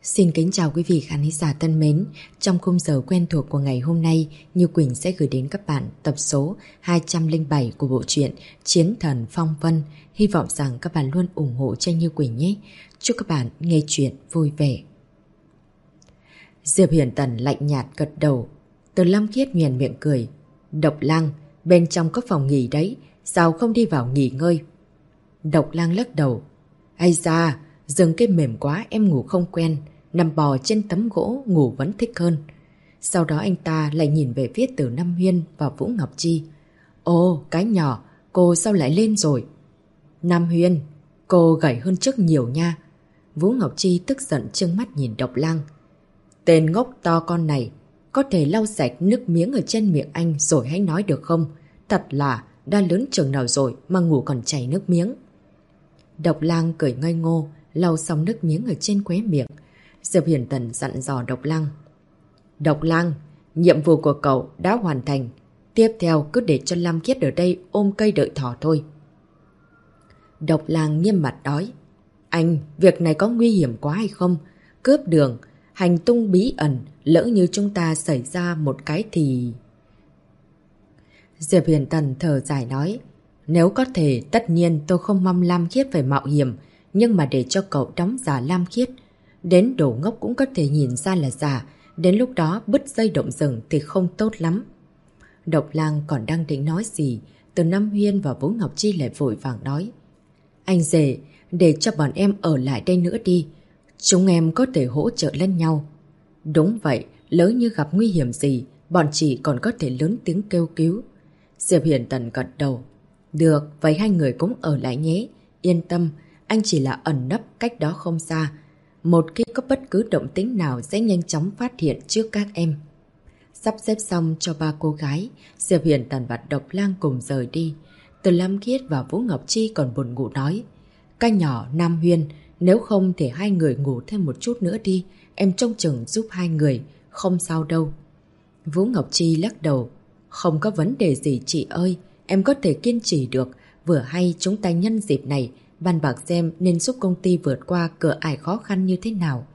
Xin kính chào quý vị khán giả thân mến. Trong khung giờ quen thuộc của ngày hôm nay, Như Quỳnh sẽ gửi đến các bạn tập số 207 của bộ truyện Chiến Thần Phong Vân. Hy vọng rằng các bạn luôn ủng hộ cho Như Quỳnh nhé. Chúc các bạn nghe chuyện vui vẻ. Diệp Hiển Tần lạnh nhạt gật đầu. Từ Lâm Khiết nhoẻn miệng cười. Độc Lang, bên trong có phòng nghỉ đấy, sao không đi vào nghỉ ngơi? Độc Lang lắc đầu. Ây da, giường cây mềm quá em ngủ không quen. Nằm bò trên tấm gỗ ngủ vẫn thích hơn. Sau đó anh ta lại nhìn về phía Từ Nam Huyên và Vũ Ngọc Chi. Ồ, cái nhỏ, cô sao lại lên rồi? Nam Huyên, cô gầy hơn trước nhiều nha. Vũ Ngọc Chi tức giận trừng mắt nhìn Độc Lang. Tên ngốc to con này, có thể lau sạch nước miếng ở trên miệng anh rồi hãy nói được không? Thật là đã lớn chừng nào rồi mà ngủ còn chảy nước miếng. Độc Lang cười ngây ngô, lau xong nước miếng ở trên khóe miệng. Diệp Hiển Tần dặn dò Độc Lang. Độc Lang, nhiệm vụ của cậu đã hoàn thành. Tiếp theo cứ để cho Lam Khiết ở đây ôm cây đợi thỏ thôi. Độc Lang nghiêm mặt nói. Anh, việc này có nguy hiểm quá hay không? Cướp đường, hành tung bí ẩn, lỡ như chúng ta xảy ra một cái thì... Diệp Hiển Tần thở dài nói. Nếu có thể, tất nhiên tôi không mong Lam Khiết phải mạo hiểm, nhưng mà để cho cậu đóng giả Lam Khiết, đến đồ ngốc cũng có thể nhìn ra là giả, đến lúc đó bứt dây động rừng thì không tốt lắm. Độc Lang còn đang định nói gì, Từ Nam Huyên và Vũ Ngọc Chi lại vội vàng nói. Anh rể, để cho bọn em ở lại đây nữa đi, chúng em có thể hỗ trợ lẫn nhau. Đúng vậy, lỡ như gặp nguy hiểm gì, bọn chị còn có thể lớn tiếng kêu cứu. Diệp Hiển Tần gật đầu. Được, vậy hai người cũng ở lại nhé. Yên tâm, anh chỉ là ẩn nấp cách đó không xa. Một khi có bất cứ động tĩnh nào sẽ nhanh chóng phát hiện trước các em. Sắp xếp xong cho ba cô gái, Diệp Hiển Tần và Độc Lang cùng rời đi. Từ Lam Khiết và Vũ Ngọc Chi còn buồn ngủ nói. Cái nhỏ Nam Huyên, nếu không thì hai người ngủ thêm một chút nữa đi. Em trông chừng giúp hai người, không sao đâu. Vũ Ngọc Chi lắc đầu. Không có vấn đề gì chị ơi, em có thể kiên trì được. Vừa hay chúng ta nhân dịp này bàn bạc xem nên giúp công ty vượt qua cửa ải khó khăn như thế nào.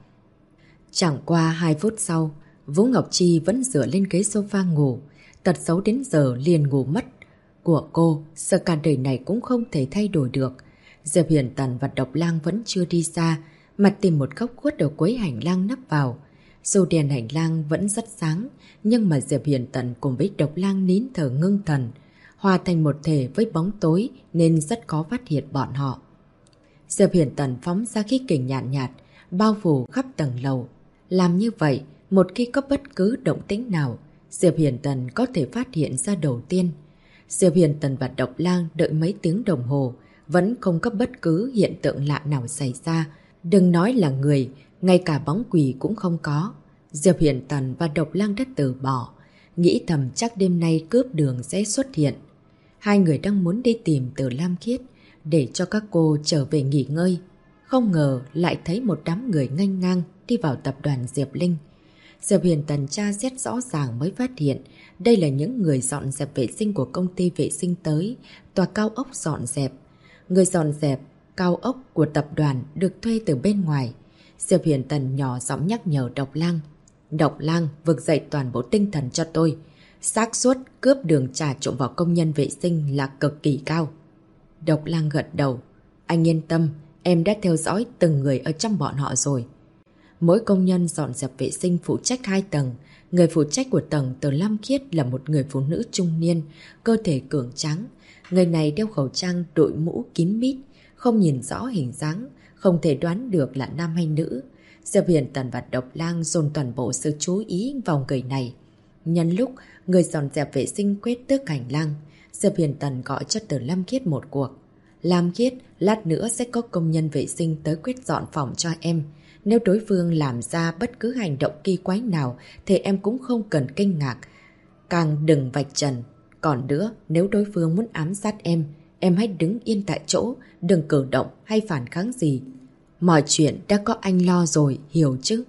Chẳng qua 2 phút sau, Vũ Ngọc Chi vẫn dựa lên ghế sofa ngủ. Tật xấu đến giờ liền ngủ mất. Của cô, sợ cả đời này cũng không thể thay đổi được. Diệp Hiển Tần và Độc Lang vẫn chưa đi xa, mà tìm một góc khuất ở cuối hành lang nấp vào. Dù đèn hành lang vẫn rất sáng, nhưng mà Diệp Hiển Tần cùng với Độc Lang nín thở ngưng thần, hòa thành một thể với bóng tối nên rất khó phát hiện bọn họ. Diệp Hiển Tần phóng ra khí kình nhàn nhạt, bao phủ khắp tầng lầu. Làm như vậy, một khi có bất cứ động tĩnh nào, Diệp Hiển Tần có thể phát hiện ra đầu tiên. Diệp Hiển Tần và Độc Lang đợi mấy tiếng đồng hồ, vẫn không có bất cứ hiện tượng lạ nào xảy ra. Đừng nói là người, ngay cả bóng quỷ cũng không có. Diệp Hiển Tần và Độc Lang đã từ bỏ, nghĩ thầm chắc đêm nay cướp đường sẽ xuất hiện. Hai người đang muốn đi tìm Từ Lam Khiết để cho các cô trở về nghỉ ngơi. Không ngờ lại thấy một đám người nghênh ngang đi vào tập đoàn Diệp Linh. Diệp Hiển Tần tra xét rõ ràng mới phát hiện đây là những người dọn dẹp vệ sinh của công ty vệ sinh tới tòa cao ốc dọn dẹp. Người dọn dẹp cao ốc của tập đoàn được thuê từ bên ngoài. Diệp Hiển Tần nhỏ giọng nhắc nhở Độc Lang. Độc Lang, vực dậy toàn bộ tinh thần cho tôi. Xác suất cướp đường trà trộn vào công nhân vệ sinh là cực kỳ cao. Độc Lang gật đầu. Anh yên tâm, em đã theo dõi từng người ở trong bọn họ rồi. Mỗi công nhân dọn dẹp vệ sinh phụ trách 2 tầng. Người phụ trách của tầng Từ Lam Khiết là một người phụ nữ trung niên, cơ thể cường tráng. Người này đeo khẩu trang, đội mũ kín mít, không nhìn rõ hình dáng, không thể đoán được là nam hay nữ. Diệp Hiển Tần và Độc Lang dồn toàn bộ sự chú ý vào người này. Nhân lúc người dọn dẹp vệ sinh quét tước hành lang, Diệp Hiển Tần gọi cho Từ Lam Khiết một cuộc. Lam Khiết, lát nữa sẽ có công nhân vệ sinh tới quét dọn phòng cho em. Nếu đối phương làm ra bất cứ hành động kỳ quái nào thì em cũng không cần kinh ngạc. Càng đừng vạch trần. Còn nữa, nếu đối phương muốn ám sát em hãy đứng yên tại chỗ, đừng cử động hay phản kháng gì. Mọi chuyện đã có anh lo rồi, hiểu chứ?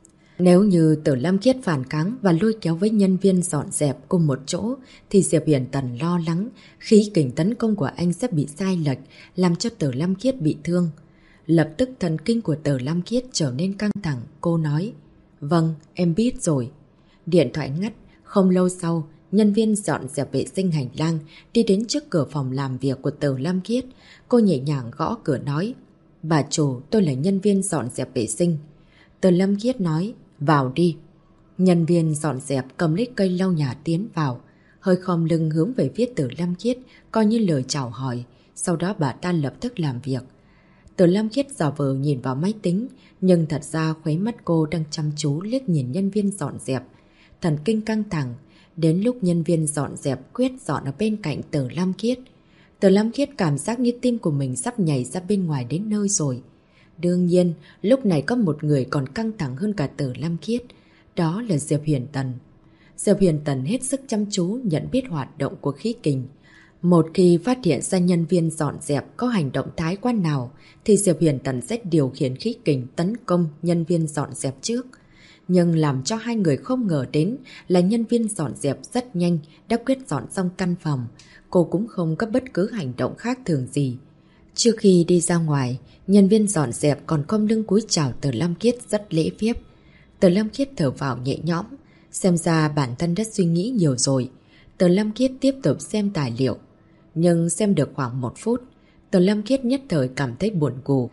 Nếu như Từ Lam Khiết phản kháng và lôi kéo với nhân viên dọn dẹp cùng một chỗ thì Diệp Hiển Tần lo lắng khí kình tấn công của anh sẽ bị sai lệch, làm cho Từ Lam Khiết bị thương. Lập tức thần kinh của Từ Lam Khiết trở nên căng thẳng, cô nói. Vâng, em biết rồi. Điện thoại ngắt, không lâu sau, nhân viên dọn dẹp vệ sinh hành lang đi đến trước cửa phòng làm việc của Từ Lam Khiết. Cô nhẹ nhàng gõ cửa nói. Bà chủ, tôi là nhân viên dọn dẹp vệ sinh. Từ Lam Khiết nói, vào đi. Nhân viên dọn dẹp cầm lấy cây lau nhà tiến vào, hơi khom lưng hướng về phía Từ Lam Khiết, coi như lời chào hỏi. Sau đó bà ta lập tức làm việc. Từ Lam Khiết giả vờ nhìn vào máy tính, nhưng thật ra khóe mắt cô đang chăm chú liếc nhìn nhân viên dọn dẹp. Thần kinh căng thẳng, đến lúc nhân viên dọn dẹp quyết dọn ở bên cạnh Từ Lam Khiết. Từ Lam Khiết cảm giác như tim của mình sắp nhảy ra bên ngoài đến nơi rồi. Đương nhiên, lúc này có một người còn căng thẳng hơn cả Từ Lam Khiết. Đó là Diệp Huyền Tần. Diệp Huyền Tần hết sức chăm chú nhận biết hoạt động của khí kình. Một khi phát hiện ra nhân viên dọn dẹp có hành động thái quá nào, thì Diệp Huyền Tần sẽ điều khiển khí kình tấn công nhân viên dọn dẹp trước. Nhưng làm cho hai người không ngờ đến là nhân viên dọn dẹp rất nhanh đã quyết dọn xong căn phòng. Cô cũng không có bất cứ hành động khác thường gì. Trước khi đi ra ngoài, nhân viên dọn dẹp còn khom lưng cúi chào Từ Lam Khiết rất lễ phép. Từ Lam Khiết thở vào nhẹ nhõm, xem ra bản thân đã suy nghĩ nhiều rồi. Từ Lam Khiết tiếp tục xem tài liệu. Nhưng xem được khoảng 1 phút, Từ Lam Khiết nhất thời cảm thấy buồn ngủ.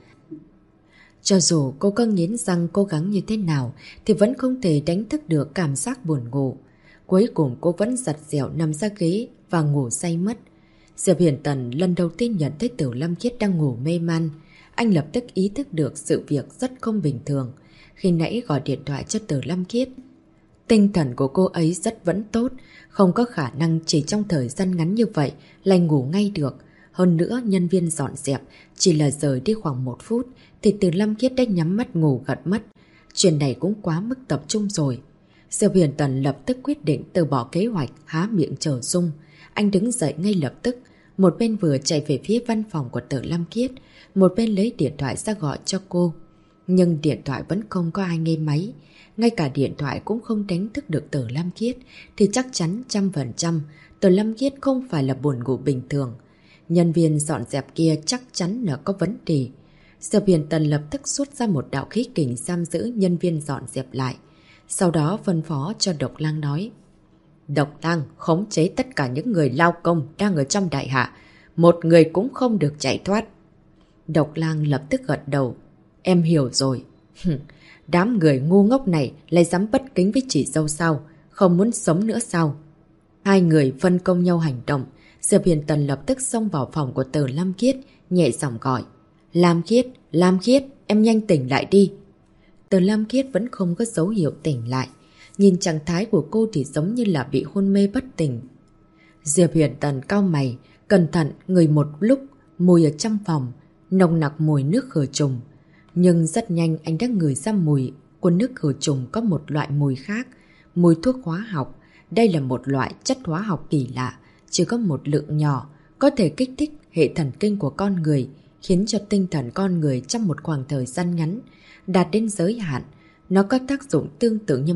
Cho dù cô có nghiến răng cố gắng như thế nào thì vẫn không thể đánh thức được cảm giác buồn ngủ. Cuối cùng cô vẫn giật dẻo nằm ra ghế và ngủ say mất. Diệp Huyền Tần lần đầu tiên nhận thấy Từ Lam Khiết đang ngủ mê man. Anh lập tức ý thức được sự việc rất không bình thường. Khi nãy gọi điện thoại cho Từ Lam Khiết, tinh thần của cô ấy rất vẫn tốt, không có khả năng chỉ trong thời gian ngắn như vậy lại ngủ ngay được. Hơn nữa nhân viên dọn dẹp chỉ là rời đi khoảng 1 phút thì Từ Lam Khiết đã nhắm mắt ngủ gật mất. Chuyện này cũng quá mức tập trung rồi. Diệp Huyền Tần lập tức quyết định từ bỏ kế hoạch há miệng chờ Dung. Anh đứng dậy ngay lập tức, một bên vừa chạy về phía văn phòng của Từ Lam Khiết, một bên lấy điện thoại ra gọi cho cô. Nhưng điện thoại vẫn không có ai nghe máy. Ngay cả điện thoại cũng không đánh thức được Từ Lam Khiết thì chắc chắn 100% Từ Lam Khiết không phải là buồn ngủ bình thường. Nhân viên dọn dẹp kia chắc chắn là có vấn đề. Diệp Huyền Tần lập tức xuất ra một đạo khí kình giam giữ nhân viên dọn dẹp lại. Sau đó phân phó cho Độc Lang nói. Độc Lang khống chế tất cả những người lao công đang ở trong đại hạ. Một người cũng không được chạy thoát. Độc Lang lập tức gật đầu. Em hiểu rồi. Đám người ngu ngốc này lại dám bất kính với chị dâu sao? Không muốn sống nữa sao? Hai người phân công nhau hành động. Diệp Huyền Tần lập tức xông vào phòng của Từ Lam Khiết, nhẹ giọng gọi. Lam Khiết, em nhanh tỉnh lại đi. Từ Lam Khiết vẫn không có dấu hiệu tỉnh lại. Nhìn trạng thái của cô thì giống như là bị hôn mê bất tỉnh. Diệp Huyền Tần cau mày, cẩn thận ngửi một lúc, mùi ở trong phòng, nồng nặc mùi nước khử trùng. Nhưng rất nhanh anh đã ngửi ra mùi của nước khử trùng có một loại mùi khác, mùi thuốc hóa học. Đây là một loại chất hóa học kỳ lạ, chỉ có một lượng nhỏ, có thể kích thích hệ thần kinh của con người, khiến cho tinh thần con người trong một khoảng thời gian ngắn đạt đến giới hạn. Nó có tác dụng tương tự như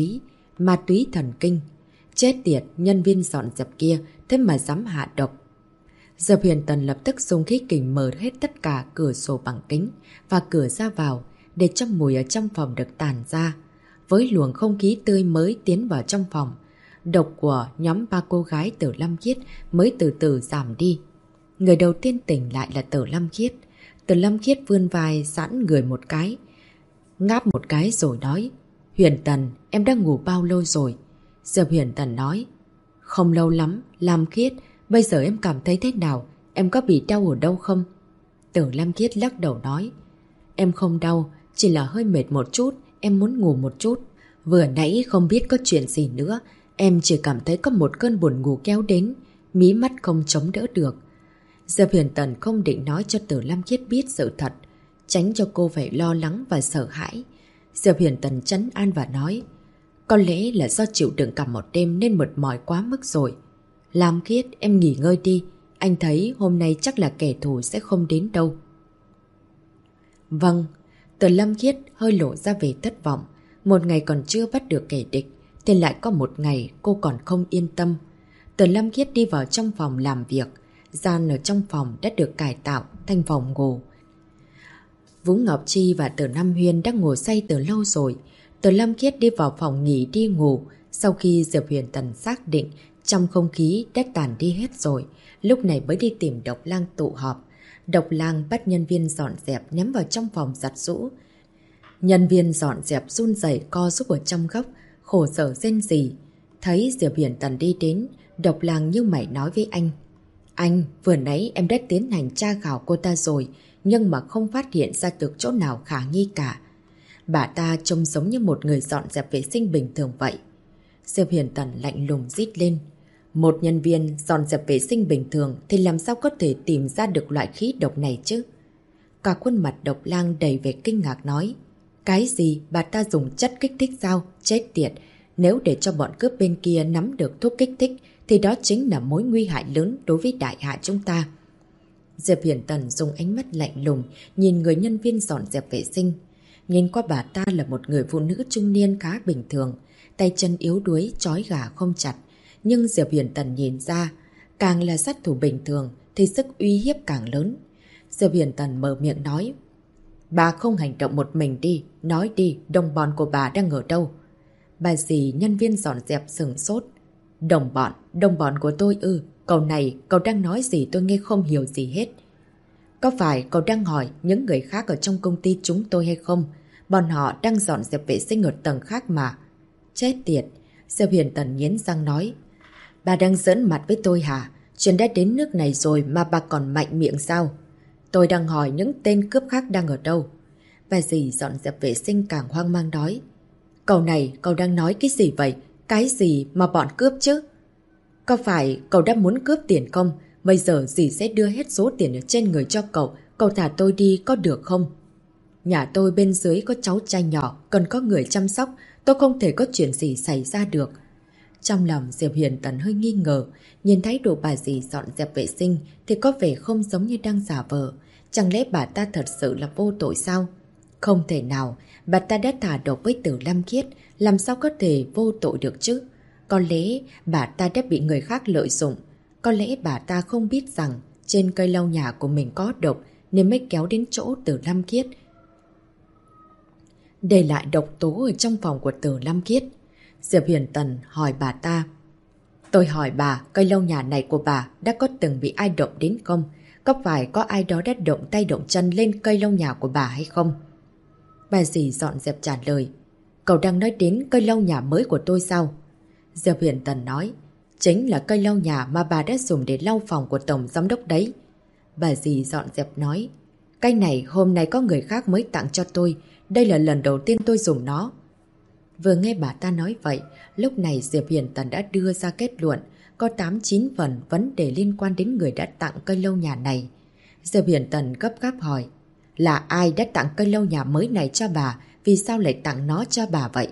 ma túy thần kinh. Chết tiệt, nhân viên dọn dẹp kia thế mà dám hạ độc. Diệp Huyền Tần lập tức dùng khí kình mở hết tất cả cửa sổ bằng kính và cửa ra vào để cho mùi ở trong phòng được tản ra. Với luồng không khí tươi mới tiến vào trong phòng, độc của nhóm 3 cô gái Từ Lam Khiết mới từ từ giảm đi. Người đầu tiên tỉnh lại là Từ Lam Khiết. Từ Lam Khiết vươn vai giãn người một cái, ngáp một cái rồi nói. Huyền Tần, em đang ngủ bao lâu rồi? Diệp Huyền Tần nói. Không lâu lắm, Lam Khiết. Bây giờ em cảm thấy thế nào? Em có bị đau ở đâu không? Từ Lam Khiết lắc đầu nói. Em không đau, chỉ là hơi mệt một chút, em muốn ngủ một chút. Vừa nãy không biết có chuyện gì nữa, em chỉ cảm thấy có một cơn buồn ngủ kéo đến, mí mắt không chống đỡ được. Diệp Huyền Tần không định nói cho Từ Lam Khiết biết sự thật, tránh cho cô phải lo lắng và sợ hãi. Diệp Huyền Tần trấn an và nói. Có lẽ là do chịu đựng cả một đêm nên mệt mỏi quá mức rồi. Lam Khiết, em nghỉ ngơi đi. Anh thấy hôm nay chắc là kẻ thù sẽ không đến đâu. Vâng. Từ Lam Khiết hơi lộ ra về thất vọng. Một ngày còn chưa bắt được kẻ địch thì lại có một ngày cô còn không yên tâm. Từ Lam Khiết đi vào trong phòng làm việc. Gian ở trong phòng đã được cải tạo thành phòng ngủ. Vũ Ngọc Chi và Từ Nam Huyên đã ngồi say từ lâu rồi. Từ Lâm Khiết đi vào phòng nghỉ đi ngủ. Sau khi Diệp Huyền Tần xác định trong không khí đã tàn đi hết rồi, lúc này mới đi tìm Độc Lang tụ họp. Độc Lang bắt nhân viên dọn dẹp ném vào trong phòng giặt giũ. Nhân viên dọn dẹp run rẩy co rúm ở trong góc, khổ sở rên rỉ. Thấy Diệp Huyền Tần đi đến, Độc Lang như mày nói với anh. Anh, vừa nãy em đã tiến hành tra khảo cô ta rồi, nhưng mà không phát hiện ra được chỗ nào khả nghi cả. Bà ta trông giống như một người dọn dẹp vệ sinh bình thường vậy. Diệp Huyền Tần lạnh lùng rít lên. Một nhân viên dọn dẹp vệ sinh bình thường thì làm sao có thể tìm ra được loại khí độc này chứ? Cả khuôn mặt Độc Lang đầy vẻ kinh ngạc nói. Cái gì? Bà ta dùng chất kích thích sao? Chết tiệt! Nếu để cho bọn cướp bên kia nắm được thuốc kích thích thì đó chính là mối nguy hại lớn đối với đại hạ chúng ta. Diệp Huyền Tần dùng ánh mắt lạnh lùng nhìn người nhân viên dọn dẹp vệ sinh. Nhìn qua bà ta là một người phụ nữ trung niên khá bình thường, tay chân yếu đuối, trói gà không chặt. Nhưng Diệp Huyền Tần nhìn ra, càng là sát thủ bình thường thì sức uy hiếp càng lớn. Diệp Huyền Tần mở miệng nói. Bà không hành động một mình đi, nói đi, đồng bọn của bà đang ở đâu? Bà dì nhân viên dọn dẹp sửng sốt. Đồng bọn của tôi ư? Câu này cậu đang nói gì tôi nghe không hiểu gì hết. Có phải cậu đang hỏi những người khác ở trong công ty chúng tôi hay không? Bọn họ đang dọn dẹp vệ sinh ở tầng khác mà. Chết tiệt! Diệp Huyền Tần nghiến răng nói. Bà đang giỡn mặt với tôi hả? Chuyện đã đến nước này rồi mà bà còn mạnh miệng sao? Tôi đang hỏi những tên cướp khác đang ở đâu? Bà dì dọn dẹp vệ sinh càng hoang mang nói. Cậu này, cậu đang nói cái gì vậy? Cái gì mà bọn cướp chứ? Có phải cậu đã muốn cướp tiền không? Bây giờ dì sẽ đưa hết số tiền ở trên người cho cậu. Cậu thả tôi đi có được không? Nhà tôi bên dưới có cháu trai nhỏ, cần có người chăm sóc. Tôi không thể có chuyện gì xảy ra được. Trong lòng Diệp Huyền Tần hơi nghi ngờ. Nhìn thấy đồ bà dì dọn dẹp vệ sinh thì có vẻ không giống như đang giả vờ. Chẳng lẽ bà ta thật sự là vô tội sao? Không thể nào. Bà ta đã thả độc với Từ Lam Khiết, làm sao có thể vô tội được chứ? Có lẽ bà ta đã bị người khác lợi dụng. Có lẽ bà ta không biết rằng trên cây lau nhà của mình có độc nên mới kéo đến chỗ Từ Lam Khiết. Để lại độc tố ở trong phòng của Từ Lam Khiết. Diệp Huyền Tần hỏi bà ta. Tôi hỏi bà, cây lau nhà này của bà đã có từng bị ai động đến không? Có phải có ai đó đã động tay động chân lên cây lau nhà của bà hay không? Bà dì dọn dẹp trả lời. Cậu đang nói đến cây lau nhà mới của tôi sao? Diệp Huyền Tần nói. Chính là cây lau nhà mà bà đã dùng để lau phòng của tổng giám đốc đấy. Bà dì dọn dẹp nói. Cái này hôm nay có người khác mới tặng cho tôi. Đây là lần đầu tiên tôi dùng nó. Vừa nghe bà ta nói vậy, lúc này Diệp Huyền Tần đã đưa ra kết luận có 8-9 phần vấn đề liên quan đến người đã tặng cây lau nhà này. Diệp Huyền Tần gấp gáp hỏi. Là ai đã tặng cây lau nhà mới này cho bà? Vì sao lại tặng nó cho bà vậy?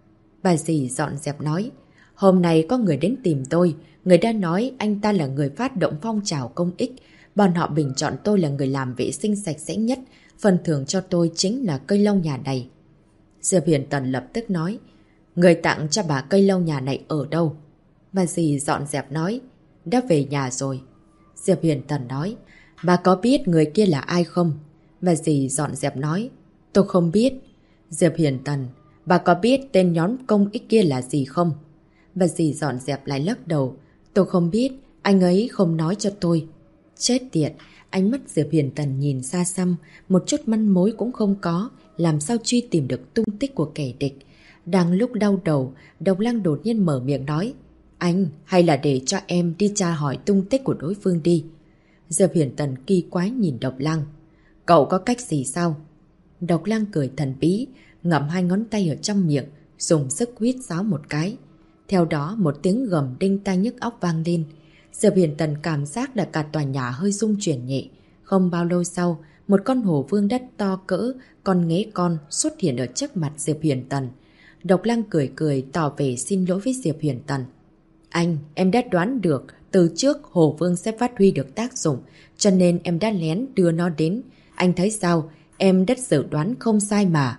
Bà dì dọn dẹp nói. Hôm nay có người đến tìm tôi. Người đã nói anh ta là người phát động phong trào công ích. Bọn họ bình chọn tôi là người làm vệ sinh sạch sẽ nhất. Phần thưởng cho tôi chính là cây lau nhà này. Diệp Huyền Tần lập tức nói. Người tặng cho bà cây lau nhà này ở đâu? Bà dì dọn dẹp nói. Đã về nhà rồi. Diệp Huyền Tần nói. Bà có biết người kia là ai không? Bà dì dọn dẹp nói. Tôi không biết. Diệp Huyền Tần. Bà có biết tên nhóm công ích kia là gì không? Bà dì dọn dẹp lại lắc đầu. Tôi không biết. Anh ấy không nói cho tôi. Chết tiệt. Ánh mắt Diệp Huyền Tần nhìn xa xăm. Một chút manh mối cũng không có. Làm sao truy tìm được tung tích của kẻ địch? Đang lúc đau đầu, Độc Lang đột nhiên mở miệng nói. Anh, hay là để cho em đi tra hỏi tung tích của đối phương đi. Diệp Huyền Tần kỳ quái nhìn Độc Lang. Cậu có cách gì sao? Độc Lang cười thần bí, ngậm hai ngón tay ở trong miệng, dùng sức huýt sáo một cái. Theo đó một tiếng gầm đinh tai nhức óc vang lên. Diệp Huyền Tần cảm giác là cả tòa nhà hơi rung chuyển nhẹ. Không bao lâu sau, một con hổ vương đất to cỡ con nghé con xuất hiện ở trước mặt Diệp Huyền Tần. Độc Lang cười cười tỏ vẻ xin lỗi với Diệp Huyền Tần. Anh, em đã đoán được từ trước hổ vương sẽ phát huy được tác dụng, cho nên em đã lén đưa nó đến. Anh thấy sao? Em đã dự đoán không sai mà.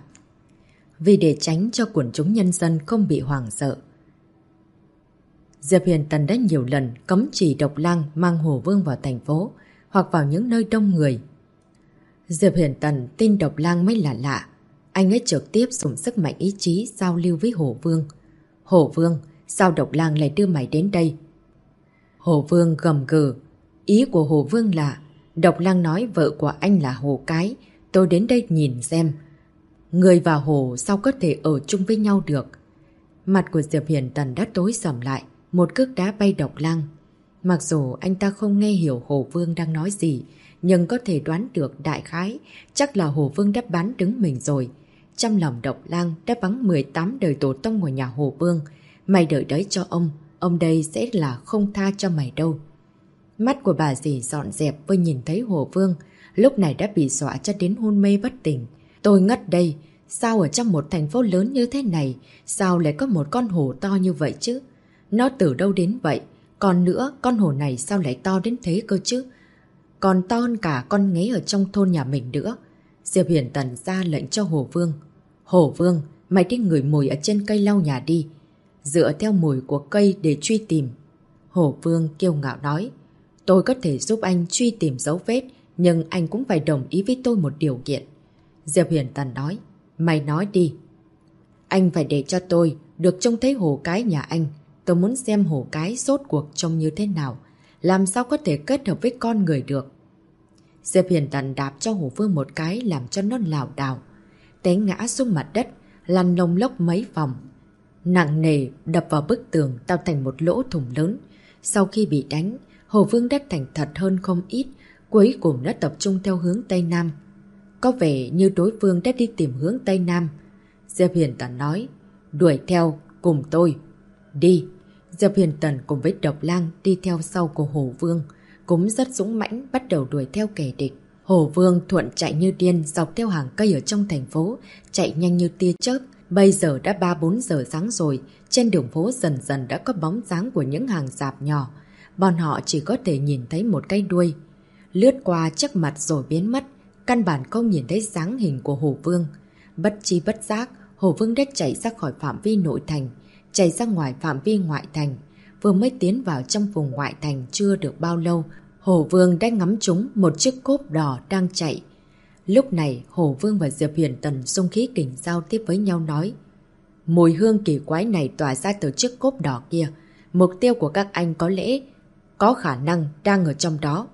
Vì để tránh cho quần chúng nhân dân không bị hoảng sợ, Diệp Huyền Tần đã nhiều lần cấm chỉ Độc Lang mang hổ vương vào thành phố hoặc vào những nơi đông người. Diệp Huyền Tần tin Độc Lang mới là lạ. Anh ấy trực tiếp dùng sức mạnh ý chí giao lưu với Hổ Vương. Hổ Vương, sao Độc Lang lại đưa mày đến đây? Hổ Vương gầm gừ. Ý của Hổ Vương là Độc Lang nói vợ của anh là Hổ Cái. Tôi đến đây nhìn xem. Người và Hổ sao có thể ở chung với nhau được? Mặt của Diệp Huyền Tần đã tối sầm lại. Một cước đá bay Độc Lang. Mặc dù anh ta không nghe hiểu Hổ Vương đang nói gì, nhưng có thể đoán được đại khái chắc là Hổ Vương đã bán đứng mình rồi. Trong lòng Độc Lang đã vắng 18 đời tổ tông của nhà Hổ Vương. Mày đợi đấy cho ông đây sẽ là không tha cho mày đâu. Mắt của bà dì dọn dẹp vừa nhìn thấy Hổ Vương, lúc này đã bị dọa cho đến hôn mê bất tỉnh. Tôi ngất đây, sao ở trong một thành phố lớn như thế này, sao lại có một con hổ to như vậy chứ? Nó từ đâu đến vậy? Còn nữa, con hổ này sao lại to đến thế cơ chứ? Còn to hơn cả con nghé ở trong thôn nhà mình nữa. Diệp Huyền Tần ra lệnh cho Hổ Vương. Hổ Vương, mày đi ngửi mùi ở trên cây lau nhà đi. Dựa theo mùi của cây để truy tìm. Hổ Vương kiêu ngạo nói. Tôi có thể giúp anh truy tìm dấu vết, nhưng anh cũng phải đồng ý với tôi một điều kiện. Diệp Huyền Tần nói. Mày nói đi. Anh phải để cho tôi được trông thấy Hổ Cái nhà anh. Tôi muốn xem Hổ Cái rốt cuộc trông như thế nào. Làm sao có thể kết hợp với con người được. Diệp Huyền Tần đạp cho Hổ Vương một cái làm cho nó lảo đảo. Té ngã xuống mặt đất, lăn lông lốc mấy vòng. Nặng nề đập vào bức tường tạo thành một lỗ thủng lớn. Sau khi bị đánh, Hổ Vương đã thành thật hơn không ít, cuối cùng đã tập trung theo hướng Tây Nam. Có vẻ như đối phương đã đi tìm hướng Tây Nam. Diệp Huyền Tần nói, đuổi theo cùng tôi. Đi. Diệp Huyền Tần cùng với Độc Lang đi theo sau của Hổ Vương, cũng rất dũng mãnh bắt đầu đuổi theo kẻ địch. Hổ Vương thuận chạy như điên dọc theo hàng cây ở trong thành phố, chạy nhanh như tia chớp. Bây giờ đã 3-4 giờ sáng rồi, trên đường phố dần dần đã có bóng dáng của những hàng rạp nhỏ. Bọn họ chỉ có thể nhìn thấy một cái đuôi. Lướt qua trước mặt rồi biến mất, căn bản không nhìn thấy dáng hình của Hổ Vương. Bất chi bất giác, Hổ Vương đã chạy ra khỏi phạm vi nội thành, chạy ra ngoài phạm vi ngoại thành. Vừa mới tiến vào trong vùng ngoại thành chưa được bao lâu, Hổ Vương đã ngắm trúng một chiếc cốp đỏ đang chạy. Lúc này, Hổ Vương và Diệp Huyền Tần xung khí kình giao tiếp với nhau nói. Mùi hương kỳ quái này tỏa ra từ chiếc cốp đỏ kia. Mục tiêu của các anh có lẽ có khả năng đang ở trong đó.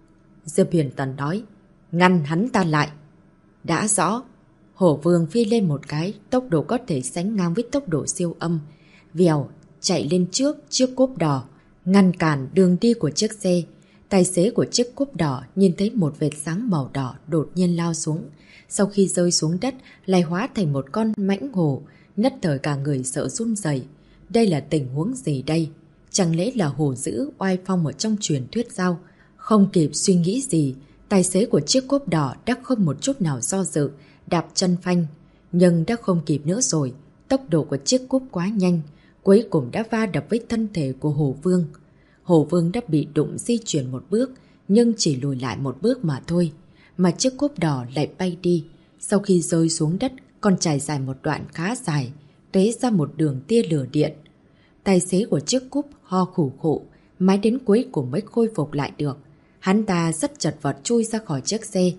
Diệp Huyền Tần nói. Ngăn hắn ta lại. Đã rõ. Hổ Vương phi lên một cái, tốc độ có thể sánh ngang với tốc độ siêu âm. Vèo, chạy lên trước chiếc cốp đỏ, ngăn cản đường đi của chiếc xe. Tài xế của chiếc cốp đỏ nhìn thấy một vệt sáng màu đỏ đột nhiên lao xuống. Sau khi rơi xuống đất, lại hóa thành một con mãnh hổ, nhất thời cả người sợ run rẩy. Đây là tình huống gì đây? Chẳng lẽ là hổ dữ oai phong ở trong truyền thuyết sao? Không kịp suy nghĩ gì, tài xế của chiếc cốp đỏ đã không một chút nào do dự, đạp chân phanh. Nhưng đã không kịp nữa rồi, tốc độ của chiếc cốp quá nhanh, cuối cùng đã va đập với thân thể của Hổ Vương. Hổ Vương đã bị đụng di chuyển một bước, nhưng chỉ lùi lại một bước mà thôi. Mà chiếc cốp đỏ lại bay đi. Sau khi rơi xuống đất, còn trải dài một đoạn khá dài, tuế ra một đường tia lửa điện. Tài xế của chiếc cúp ho khủ khụ, mãi đến cuối cùng mới khôi phục lại được. Hắn ta rất chật vật chui ra khỏi chiếc xe,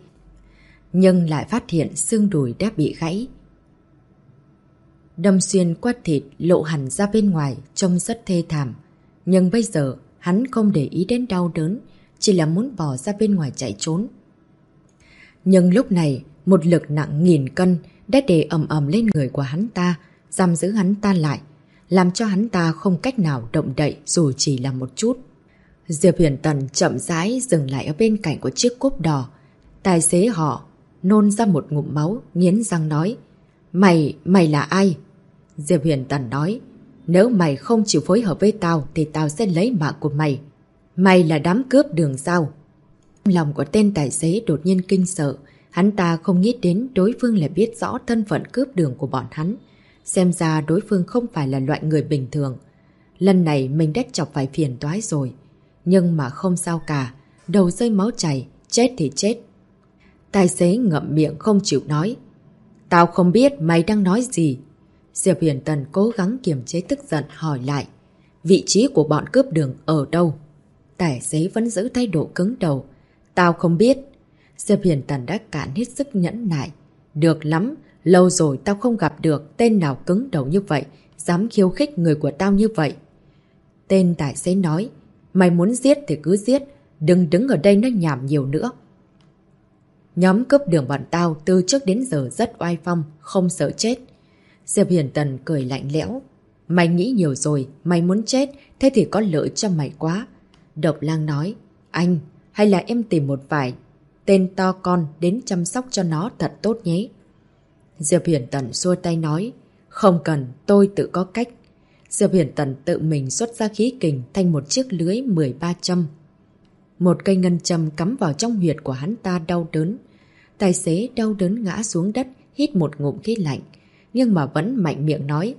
nhưng lại phát hiện xương đùi đã bị gãy. Đâm xuyên qua thịt lộ hẳn ra bên ngoài, trông rất thê thảm. Nhưng bây giờ hắn không để ý đến đau đớn, chỉ là muốn bỏ ra bên ngoài chạy trốn. Nhưng lúc này, một lực nặng 1000 cân đã đè ầm ầm lên người của hắn ta, giam giữ hắn ta lại, làm cho hắn ta không cách nào động đậy dù chỉ là một chút. Diệp Huyền Tần chậm rãi dừng lại ở bên cạnh của chiếc cốp đỏ. Tài xế họ nôn ra một ngụm máu, nghiến răng nói. Mày là ai? Diệp Huyền Tần nói. Nếu mày không chịu phối hợp với tao thì tao sẽ lấy mạng của mày. Mày là đám cướp đường sao? Lòng của tên tài xế đột nhiên kinh sợ. Hắn ta không nghĩ đến đối phương lại biết rõ thân phận cướp đường của bọn hắn. Xem ra đối phương không phải là loại người bình thường. Lần này mình đã chọc phải phiền toái rồi. Nhưng mà không sao cả. Đầu rơi máu chảy, chết thì chết. Tài xế ngậm miệng không chịu nói. Tao không biết mày đang nói gì. Diệp Huyền Tần cố gắng kiềm chế tức giận hỏi lại. Vị trí của bọn cướp đường ở đâu? Tài xế vẫn giữ thái độ cứng đầu. Tao không biết. Diệp Hiền Tần đã cạn hết sức nhẫn nại. Được lắm, lâu rồi tao không gặp được tên nào cứng đầu như vậy, dám khiêu khích người của tao như vậy. Tên tài xế nói, mày muốn giết thì cứ giết, đừng đứng ở đây nói nhảm nhiều nữa. Nhóm cướp đường bọn tao từ trước đến giờ rất oai phong, không sợ chết. Diệp Hiền Tần cười lạnh lẽo. Mày nghĩ nhiều rồi, mày muốn chết, thế thì có lợi cho mày quá. Độc Lang nói, anh, hay là em tìm một vài tên to con đến chăm sóc cho nó thật tốt nhé. Diệp Hiền Tần xua tay nói, không cần, tôi tự có cách. Diệp Hiền Tần tự mình xuất ra khí kình thành một chiếc lưới 13 châm. Một cây ngân châm cắm vào trong huyệt của hắn ta đau đớn. Tài xế đau đớn ngã xuống đất, hít một ngụm khí lạnh, nhưng mà vẫn mạnh miệng nói,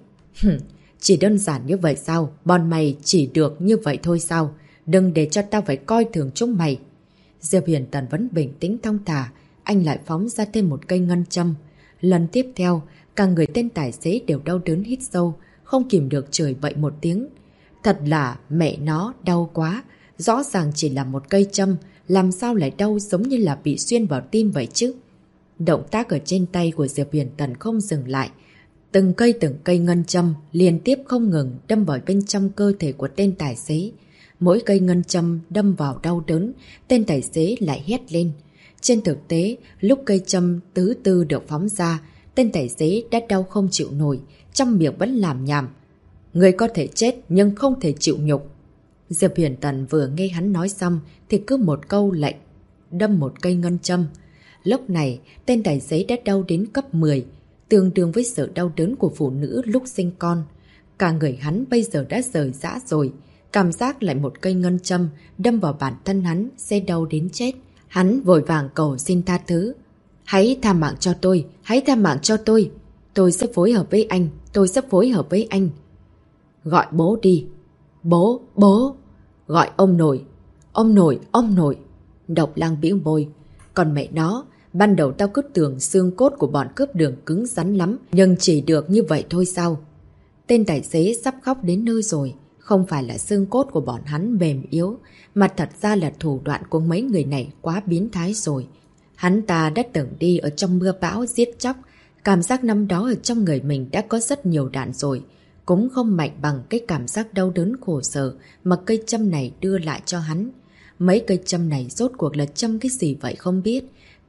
chỉ đơn giản như vậy sao? Bọn mày chỉ được như vậy thôi sao? Đừng để cho tao phải coi thường chúng mày. Diệp Hiền Tần vẫn bình tĩnh thong thả, anh lại phóng ra thêm một cây ngân châm. Lần tiếp theo, cả người tên tài xế đều đau đớn hít sâu, không kìm được chửi bậy một tiếng. Thật là mẹ nó đau quá, rõ ràng chỉ là một cây châm, làm sao lại đau giống như là bị xuyên vào tim vậy chứ? Động tác ở trên tay của Diệp Hiền Tần không dừng lại. Từng cây ngân châm liên tiếp không ngừng đâm vào bên trong cơ thể của tên tài xế. Mỗi cây ngân châm đâm vào đau đớn, tên tài xế lại hét lên. Trên thực tế, lúc cây châm tứ tư được phóng ra, tên tài xế đã đau không chịu nổi, trong miệng vẫn làm nhảm. Người có thể chết nhưng không thể chịu nhục. Diệp Hiền Tần vừa nghe hắn nói xong thì cứ một câu lại đâm một cây ngân châm. Lúc này, tên tài xế đã đau đến cấp 10, tương đương với sự đau đớn của phụ nữ lúc sinh con. Cả người hắn bây giờ đã rời rã rồi, cảm giác lại một cây ngân châm đâm vào bản thân hắn sẽ đau đến chết. Hắn vội vàng cầu xin tha thứ. Hãy tha mạng cho tôi, hãy tha mạng cho tôi. Tôi sẽ phối hợp với anh, tôi sẽ phối hợp với anh. Gọi bố đi. Bố, bố. Gọi ông nội. Ông nội, ông nội. Độc Lang bĩu môi. Còn mẹ nó, ban đầu tao cứ tưởng xương cốt của bọn cướp đường cứng rắn lắm, nhưng chỉ được như vậy thôi sao? Tên tài xế sắp khóc đến nơi rồi. Không phải là xương cốt của bọn hắn mềm yếu, mà thật ra là thủ đoạn của mấy người này quá biến thái rồi. Hắn ta đã từng đi ở trong mưa bão giết chóc, cảm giác năm đó ở trong người mình đã có rất nhiều đạn rồi, cũng không mạnh bằng cái cảm giác đau đớn khổ sở mà cây châm này đưa lại cho hắn. Mấy cây châm này rốt cuộc là châm cái gì vậy không biết?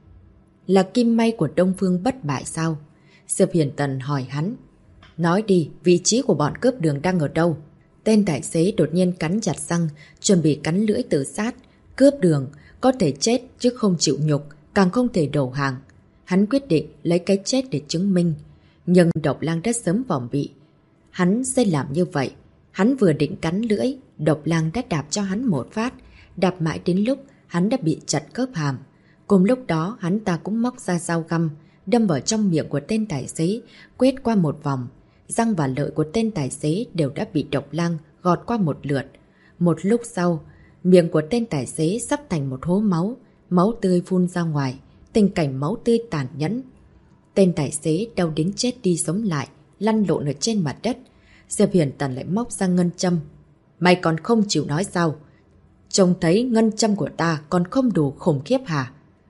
Là kim may của Đông Phương bất bại sao? Diệp Hiền Tần hỏi hắn. Nói đi, vị trí của bọn cướp đường đang ở đâu? Tên tài xế đột nhiên cắn chặt răng, chuẩn bị cắn lưỡi tự sát. Cướp đường, có thể chết chứ không chịu nhục, càng không thể đầu hàng. Hắn quyết định lấy cái chết để chứng minh. Nhưng Độc Lang đã sớm phòng bị. Hắn sẽ làm như vậy. Hắn vừa định cắn lưỡi, Độc Lang đã đạp cho hắn một phát. Đạp mãi đến lúc hắn đã bị chặt khớp hàm. Cùng lúc đó hắn ta cũng móc ra dao găm, đâm vào trong miệng của tên tài xế, quét qua một vòng. Răng và lợi của tên tài xế đều đã bị Độc Lang gọt qua một lượt. Một lúc sau, miệng của tên tài xế sắp thành một hố máu, máu tươi phun ra ngoài, tình cảnh máu tươi tàn nhẫn. Tên tài xế đau đến chết đi sống lại, lăn lộn ở trên mặt đất. Diệp Hiền Tần lại móc ra ngân châm. Mày còn không chịu nói sao? Trông thấy ngân châm của ta còn không đủ khủng khiếp hả?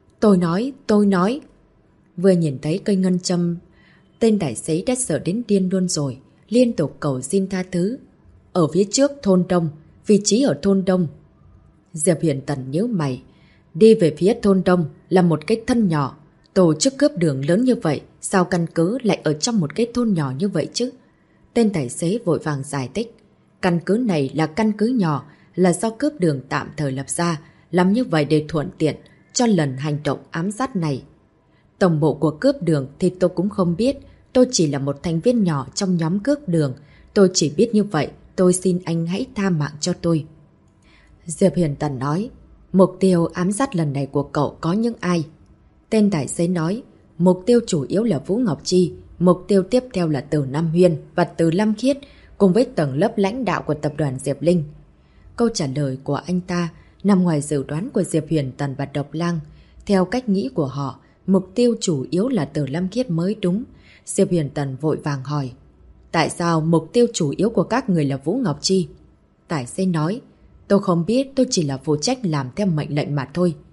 Tôi nói. Vừa nhìn thấy cây ngân châm, tên tài xế đã sợ đến điên luôn rồi, liên tục cầu xin tha thứ. Ở phía trước thôn Đông, vị trí ở thôn Đông. Diệp Hiền Tần nhíu mày. Đi về phía thôn Đông là một cái thân nhỏ. Tổ chức cướp đường lớn như vậy, sao căn cứ lại ở trong một cái thôn nhỏ như vậy chứ? Tên tài xế vội vàng giải thích. Căn cứ này là căn cứ nhỏ, là do cướp đường tạm thời lập ra, làm như vậy để thuận tiện cho lần hành động ám sát này. Tổng bộ của cướp đường thì tôi cũng không biết, tôi chỉ là một thành viên nhỏ trong nhóm cướp đường, tôi chỉ biết như vậy, tôi xin anh hãy tha mạng cho tôi. Diệp Hiền Tần nói, mục tiêu ám sát lần này của cậu có những ai? Tên tài xế nói, mục tiêu chủ yếu là Vũ Ngọc Chi, mục tiêu tiếp theo là Từ Nam Huyên và Từ Lâm Khiết, cùng với tầng lớp lãnh đạo của tập đoàn Diệp Linh. Câu trả lời của anh ta nằm ngoài dự đoán của Diệp Hiền Tần và Độc Lang. Theo cách nghĩ của họ, mục tiêu chủ yếu là Từ Lâm Khiết mới đúng. Diệp Hiền Tần vội vàng hỏi, tại sao mục tiêu chủ yếu của các người là Vũ Ngọc Chi? Tài xế nói, tôi không biết, tôi chỉ là phụ trách làm theo mệnh lệnh mà thôi.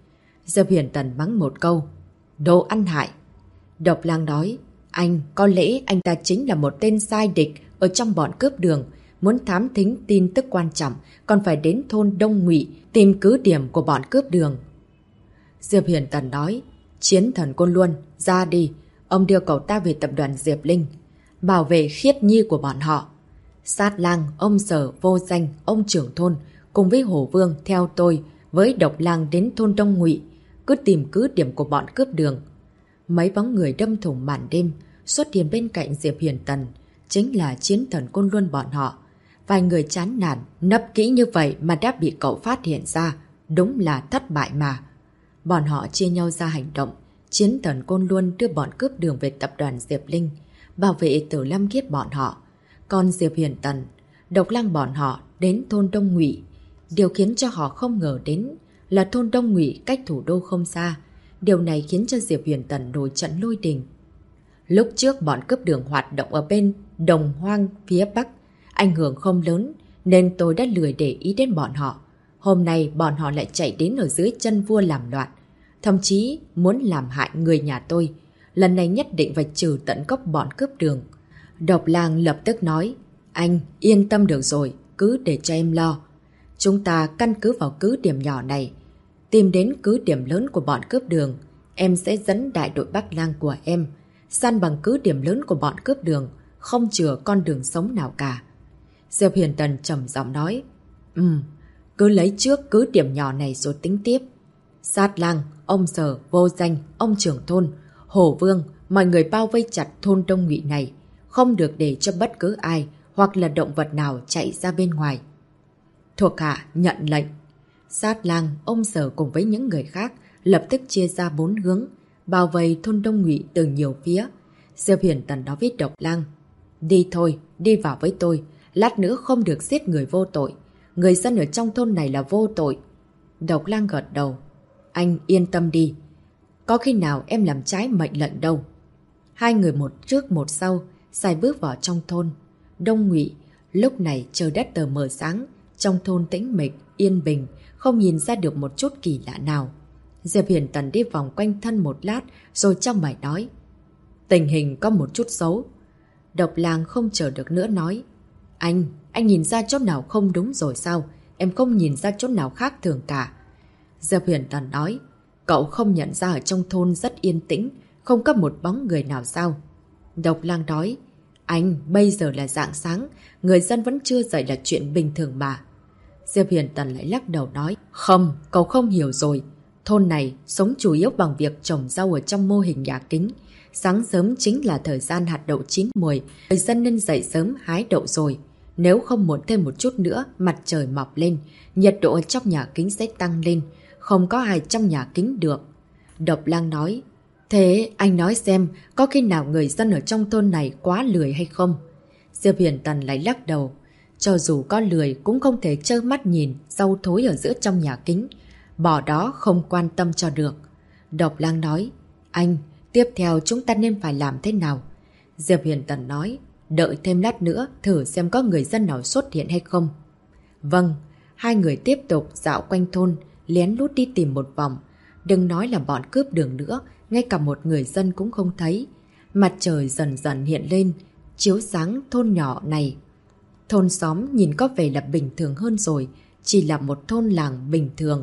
Diệp Huyền Tần mắng một câu. Đồ ăn hại. Độc Lang nói. Anh, có lẽ anh ta chính là một tên sai địch ở trong bọn cướp đường. Muốn thám thính tin tức quan trọng, còn phải đến thôn Đông Ngụy tìm cứ điểm của bọn cướp đường. Diệp Huyền Tần nói. Chiến thần Côn Luân, ra đi. Ông đưa cậu ta về tập đoàn Diệp Linh, bảo vệ Khiết Nhi của bọn họ. Sát Lang, ông Sở, Vô Danh, ông trưởng thôn cùng với Hổ Vương theo tôi với Độc Lang đến thôn Đông Ngụy, cứ tìm cứ điểm của bọn cướp đường. Mấy bóng người đâm thủng màn đêm xuất hiện bên cạnh Diệp Huyền Tần, chính là chiến thần Côn Luân bọn họ. Vài người chán nản, nấp kỹ như vậy mà đã bị cậu phát hiện ra, đúng là thất bại mà. Bọn họ chia nhau ra hành động, chiến thần Côn Luân đưa bọn cướp đường về tập đoàn Diệp Linh, bảo vệ Tử Lâm Khiết bọn họ. Còn Diệp Huyền Tần, Độc Lang bọn họ đến thôn Đông Ngụy. Điều khiến cho họ không ngờ đến là thôn Đông Ngụy cách thủ đô không xa. Điều này khiến cho Diệp Huyền Tần nổi trận lôi đình. Lúc trước bọn cướp đường hoạt động ở bên Đồng Hoang phía Bắc, ảnh hưởng không lớn nên tôi đã lười để ý đến bọn họ. Hôm nay bọn họ lại chạy đến ở dưới chân vua làm loạn, thậm chí muốn làm hại người nhà tôi. Lần này nhất định phải trừ tận gốc bọn cướp đường. Độc Lang lập tức nói. Anh yên tâm được rồi, cứ để cho em lo. Chúng ta căn cứ vào cứ điểm nhỏ này, tìm đến cứ điểm lớn của bọn cướp đường. Em sẽ dẫn đại đội Bắc Lang của em săn bằng cứ điểm lớn của bọn cướp đường, không chừa con đường sống nào cả. Diệp Huyền Tần trầm giọng nói. Cứ lấy trước cứ điểm nhỏ này rồi tính tiếp. Sát Lang, ông Sở, Vô Danh, ông trưởng thôn, Hổ Vương, mọi người bao vây chặt thôn Đông Ngụy này, không được để cho bất cứ ai hoặc là động vật nào chạy ra bên ngoài. Thuộc hạ nhận lệnh. Sát Lang, ông Sở cùng với những người khác lập tức chia ra 4 hướng, bao vây thôn Đông Ngụy từ nhiều phía. Diệp Huyền Tần nói với Độc Lang. Đi thôi, đi vào với tôi, lát nữa không được giết người vô tội. Người dân ở trong thôn này là vô tội. Độc Lang gật đầu. Anh yên tâm đi, có khi nào em làm trái mệnh lệnh đâu. Hai người một trước một sau xài bước vào trong thôn Đông Ngụy. Lúc này trời đất tờ mờ sáng, trong thôn tĩnh mịch, yên bình, không nhìn ra được một chút kỳ lạ nào. Diệp Huyền Tần đi vòng quanh thân một lát rồi trong mày nói. Tình hình có một chút xấu. Độc Lang không chờ được nữa nói. Anh nhìn ra chỗ nào không đúng rồi sao? Em không nhìn ra chỗ nào khác thường cả. Diệp Huyền Tần nói. Cậu không nhận ra ở trong thôn rất yên tĩnh, không có một bóng người nào sao? Độc Lang nói. Anh, bây giờ là rạng sáng, người dân vẫn chưa dậy là chuyện bình thường mà. Diệp Huyền Tần lại lắc đầu nói. Không, cậu không hiểu rồi. Thôn này sống chủ yếu bằng việc trồng rau ở trong mô hình nhà kính. Sáng sớm chính là thời gian hạt đậu chín mùi, người dân nên dậy sớm hái đậu rồi. Nếu không muộn thêm một chút nữa, mặt trời mọc lên, nhiệt độ ở trong nhà kính sẽ tăng lên, không có ai trong nhà kính được. Độc Lang nói. Thế anh nói xem, có khi nào người dân ở trong thôn này quá lười hay không? Diệp Huyền Tần lại lắc đầu. Cho dù có lười cũng không thể trơ mắt nhìn rau thối ở giữa trong nhà kính. Bỏ đó không quan tâm cho được. Độc Lang nói. Anh, tiếp theo chúng ta nên phải làm thế nào? Diệp Huyền Tần nói. Đợi thêm lát nữa thử xem có người dân nào xuất hiện hay không. Vâng. Hai người tiếp tục dạo quanh thôn, lén lút đi tìm một vòng. Đừng nói là bọn cướp đường nữa, ngay cả một người dân cũng không thấy. Mặt trời dần dần hiện lên, chiếu sáng thôn nhỏ này. Thôn xóm nhìn có vẻ là bình thường hơn rồi, chỉ là một thôn làng bình thường.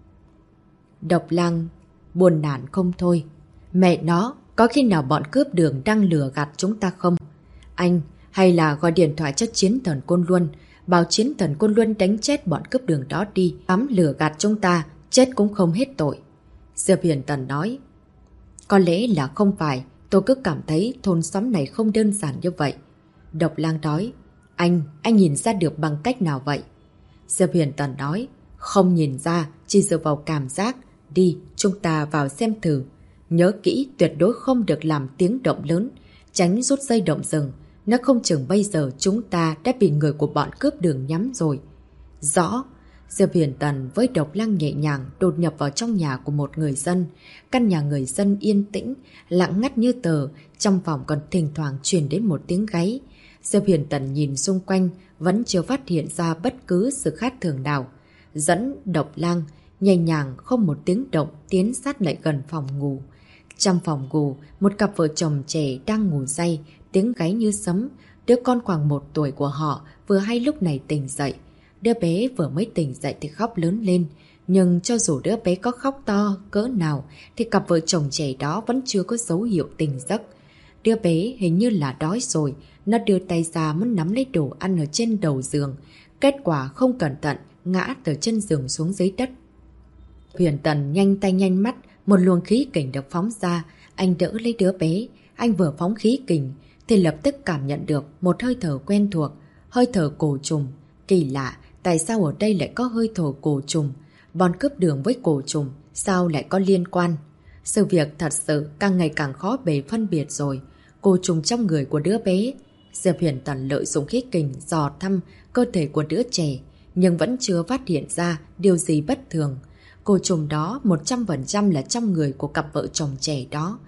Độc Lang buồn nản không thôi. Mẹ nó, có khi nào bọn cướp đường đang lừa gạt chúng ta không? Anh, hay là gọi điện thoại cho chiến thần Côn Luân, bảo chiến thần Côn Luân đánh chết bọn cướp đường đó đi, dám lừa gạt chúng ta, chết cũng không hết tội. Diệp Huyền Tần nói. Có lẽ là không phải, tôi cứ cảm thấy thôn xóm này không đơn giản như vậy. Độc Lang nói. Anh nhìn ra được bằng cách nào vậy? Diệp Huyền Tần nói. Không nhìn ra, chỉ dựa vào cảm giác. Đi, chúng ta vào xem thử. Nhớ kỹ, tuyệt đối không được làm tiếng động lớn, tránh rút dây động rừng. Nó không chừng bây giờ chúng ta đã bị người của bọn cướp đường nhắm rồi. Rõ. Diệp Huyền Tần với Độc Lang nhẹ nhàng đột nhập vào trong nhà của một người dân. Căn nhà người dân yên tĩnh, lặng ngắt như tờ, trong phòng còn thỉnh thoảng truyền đến một tiếng gáy. Diệp Huyền Tần nhìn xung quanh, vẫn chưa phát hiện ra bất cứ sự khác thường nào. Dẫn Độc Lang nhẹ nhàng không một tiếng động tiến sát lại gần phòng ngủ. Trong phòng ngủ, một cặp vợ chồng trẻ đang ngủ say, tiếng gáy như sấm. Đứa con khoảng 1 tuổi của họ vừa hay lúc này tỉnh dậy. Đứa bé vừa mới tỉnh dậy thì khóc lớn lên. Nhưng cho dù đứa bé có khóc to cỡ nào thì cặp vợ chồng trẻ đó vẫn chưa có dấu hiệu tỉnh giấc. Đứa bé hình như là đói rồi, nó đưa tay ra muốn nắm lấy đồ ăn ở trên đầu giường. Kết quả không cẩn thận ngã từ trên giường xuống dưới đất. Huyền Tần nhanh tay nhanh mắt, một luồng khí kình được phóng ra, anh đỡ lấy đứa bé. Anh vừa phóng khí kình thì lập tức cảm nhận được một hơi thở quen thuộc, hơi thở cổ trùng. Kỳ lạ, tại sao ở đây lại có hơi thở cổ trùng? Bọn cướp đường với cổ trùng sao lại có liên quan? Sự việc thật sự càng ngày càng khó bề phân biệt rồi. Cổ trùng trong người của đứa bé. Diệp Huyền Tần lợi dụng khí kình dò thăm cơ thể của đứa trẻ, nhưng vẫn chưa phát hiện ra điều gì bất thường. Cổ trùng đó 100% là trong người của cặp vợ chồng trẻ đó.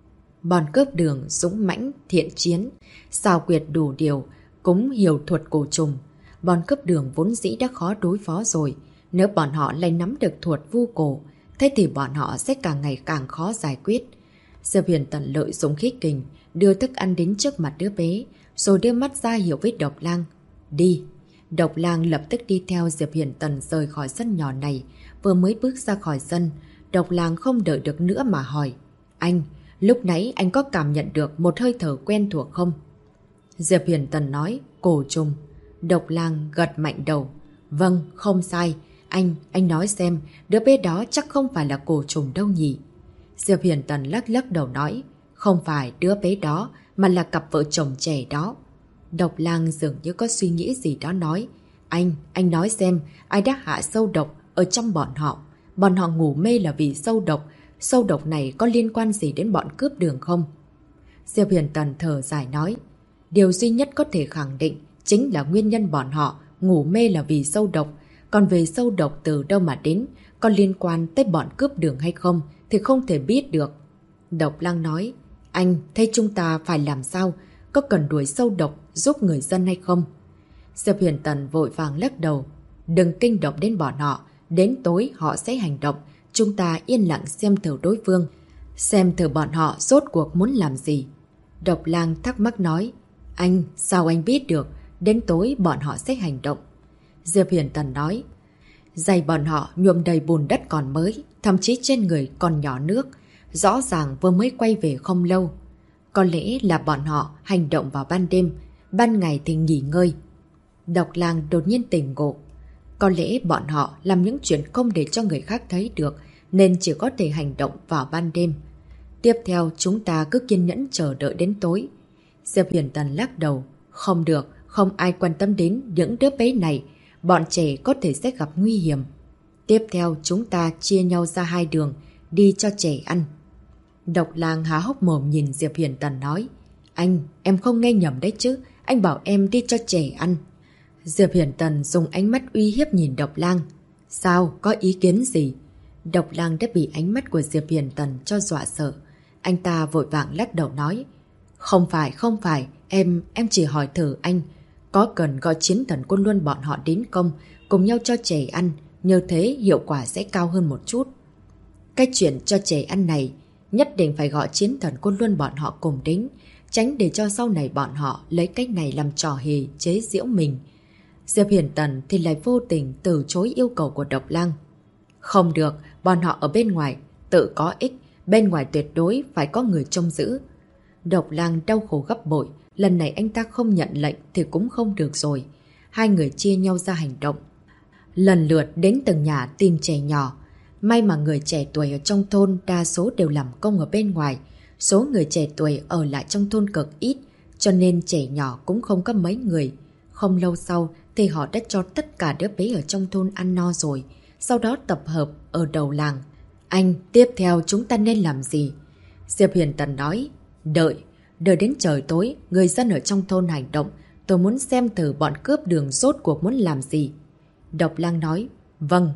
Bọn cướp đường dũng mãnh, thiện chiến, xảo quyệt đủ điều, cũng hiểu thuật cổ trùng. Bọn cướp đường vốn dĩ đã khó đối phó rồi. Nếu bọn họ lại nắm được thuật vu cổ, thế thì bọn họ sẽ càng ngày càng khó giải quyết. Diệp Huyền Tần lợi dụng khí kình, đưa thức ăn đến trước mặt đứa bé, rồi đưa mắt ra hiệu với Độc Lang. Đi! Độc Lang lập tức đi theo Diệp Huyền Tần rời khỏi sân nhỏ này. Vừa mới bước ra khỏi sân, Độc Lang không đợi được nữa mà hỏi. Anh, lúc nãy anh có cảm nhận được một hơi thở quen thuộc không? Diệp Huyền Tần nói, cổ trùng. Độc Lang gật mạnh đầu. Vâng, không sai. Anh nói xem, đứa bé đó chắc không phải là cổ trùng đâu nhỉ? Diệp Huyền Tần lắc lắc đầu nói, không phải đứa bé đó, mà là cặp vợ chồng trẻ đó. Độc Lang dường như có suy nghĩ gì đó nói, anh nói xem, ai đã hạ sâu độc ở trong bọn họ? Bọn họ ngủ mê là vì sâu độc này có liên quan gì đến bọn cướp đường không? Diệp Huyền Tần thở dài nói, điều duy nhất có thể khẳng định chính là nguyên nhân bọn họ ngủ mê là vì sâu độc. Còn về sâu độc từ đâu mà đến, có liên quan tới bọn cướp đường hay không thì không thể biết được. Độc Lang nói, anh, thế chúng ta phải làm sao? Có cần đuổi sâu độc giúp người dân hay không? Diệp Huyền Tần vội vàng lắc đầu, đừng kinh động đến bọn họ, đến tối họ sẽ hành động. Chúng ta yên lặng xem thử đối phương, xem thử bọn họ rốt cuộc muốn làm gì. Độc Lang thắc mắc nói, anh, sao anh biết được đến tối bọn họ sẽ hành động? Diệp Huyền Tần nói, giày bọn họ nhuộm đầy bùn đất còn mới, thậm chí trên người còn nhỏ nước, rõ ràng vừa mới quay về không lâu. Có lẽ là bọn họ hành động vào ban đêm, ban ngày thì nghỉ ngơi. Độc Lang đột nhiên tỉnh ngộ. Có lẽ bọn họ làm những chuyện không để cho người khác thấy được, nên chỉ có thể hành động vào ban đêm. Tiếp theo chúng ta cứ kiên nhẫn chờ đợi đến tối. Diệp Huyền Tần lắc đầu, không được, không ai quan tâm đến những đứa bé này. Bọn trẻ có thể sẽ gặp nguy hiểm. Tiếp theo chúng ta chia nhau ra 2 đường, đi cho trẻ ăn. Độc Lang há hốc mồm nhìn Diệp Huyền Tần nói, anh, em không nghe nhầm đấy chứ, anh bảo em đi cho trẻ ăn. Diệp Huyền Tần dùng ánh mắt uy hiếp nhìn Độc Lang. Sao, có ý kiến gì? Độc Lang đã bị ánh mắt của Diệp Huyền Tần cho dọa sợ. Anh ta vội vàng lắc đầu nói, không phải, em chỉ hỏi thử anh, có cần gọi chiến thần Côn Luân bọn họ đến công, cùng nhau cho trẻ ăn, như thế hiệu quả sẽ cao hơn một chút. Cái chuyện cho trẻ ăn này, nhất định phải gọi chiến thần Côn Luân bọn họ cùng đến, tránh để cho sau này bọn họ lấy cách này làm trò hề chế giễu mình. Diệp Huyền Tần thì lại vô tình từ chối yêu cầu của Độc Lang. Không được, bọn họ ở bên ngoài, tự có ích, bên ngoài tuyệt đối phải có người trông giữ. Độc Lang đau khổ gấp bội, lần này anh ta không nhận lệnh thì cũng không được rồi. 2 người chia nhau ra hành động, lần lượt đến từng nhà tìm trẻ nhỏ. May mà người trẻ tuổi ở trong thôn đa số đều làm công ở bên ngoài, số người trẻ tuổi ở lại trong thôn cực ít, cho nên trẻ nhỏ cũng không có mấy người. Không lâu sau thì họ đã cho tất cả đứa bé ở trong thôn ăn no rồi, sau đó tập hợp ở đầu làng. Anh, tiếp theo chúng ta nên làm gì? Diệp Huyền Tần nói, đợi đến trời tối, người dân ở trong thôn hành động, tôi muốn xem thử bọn cướp đường rốt cuộc muốn làm gì. Độc Lang nói, vâng.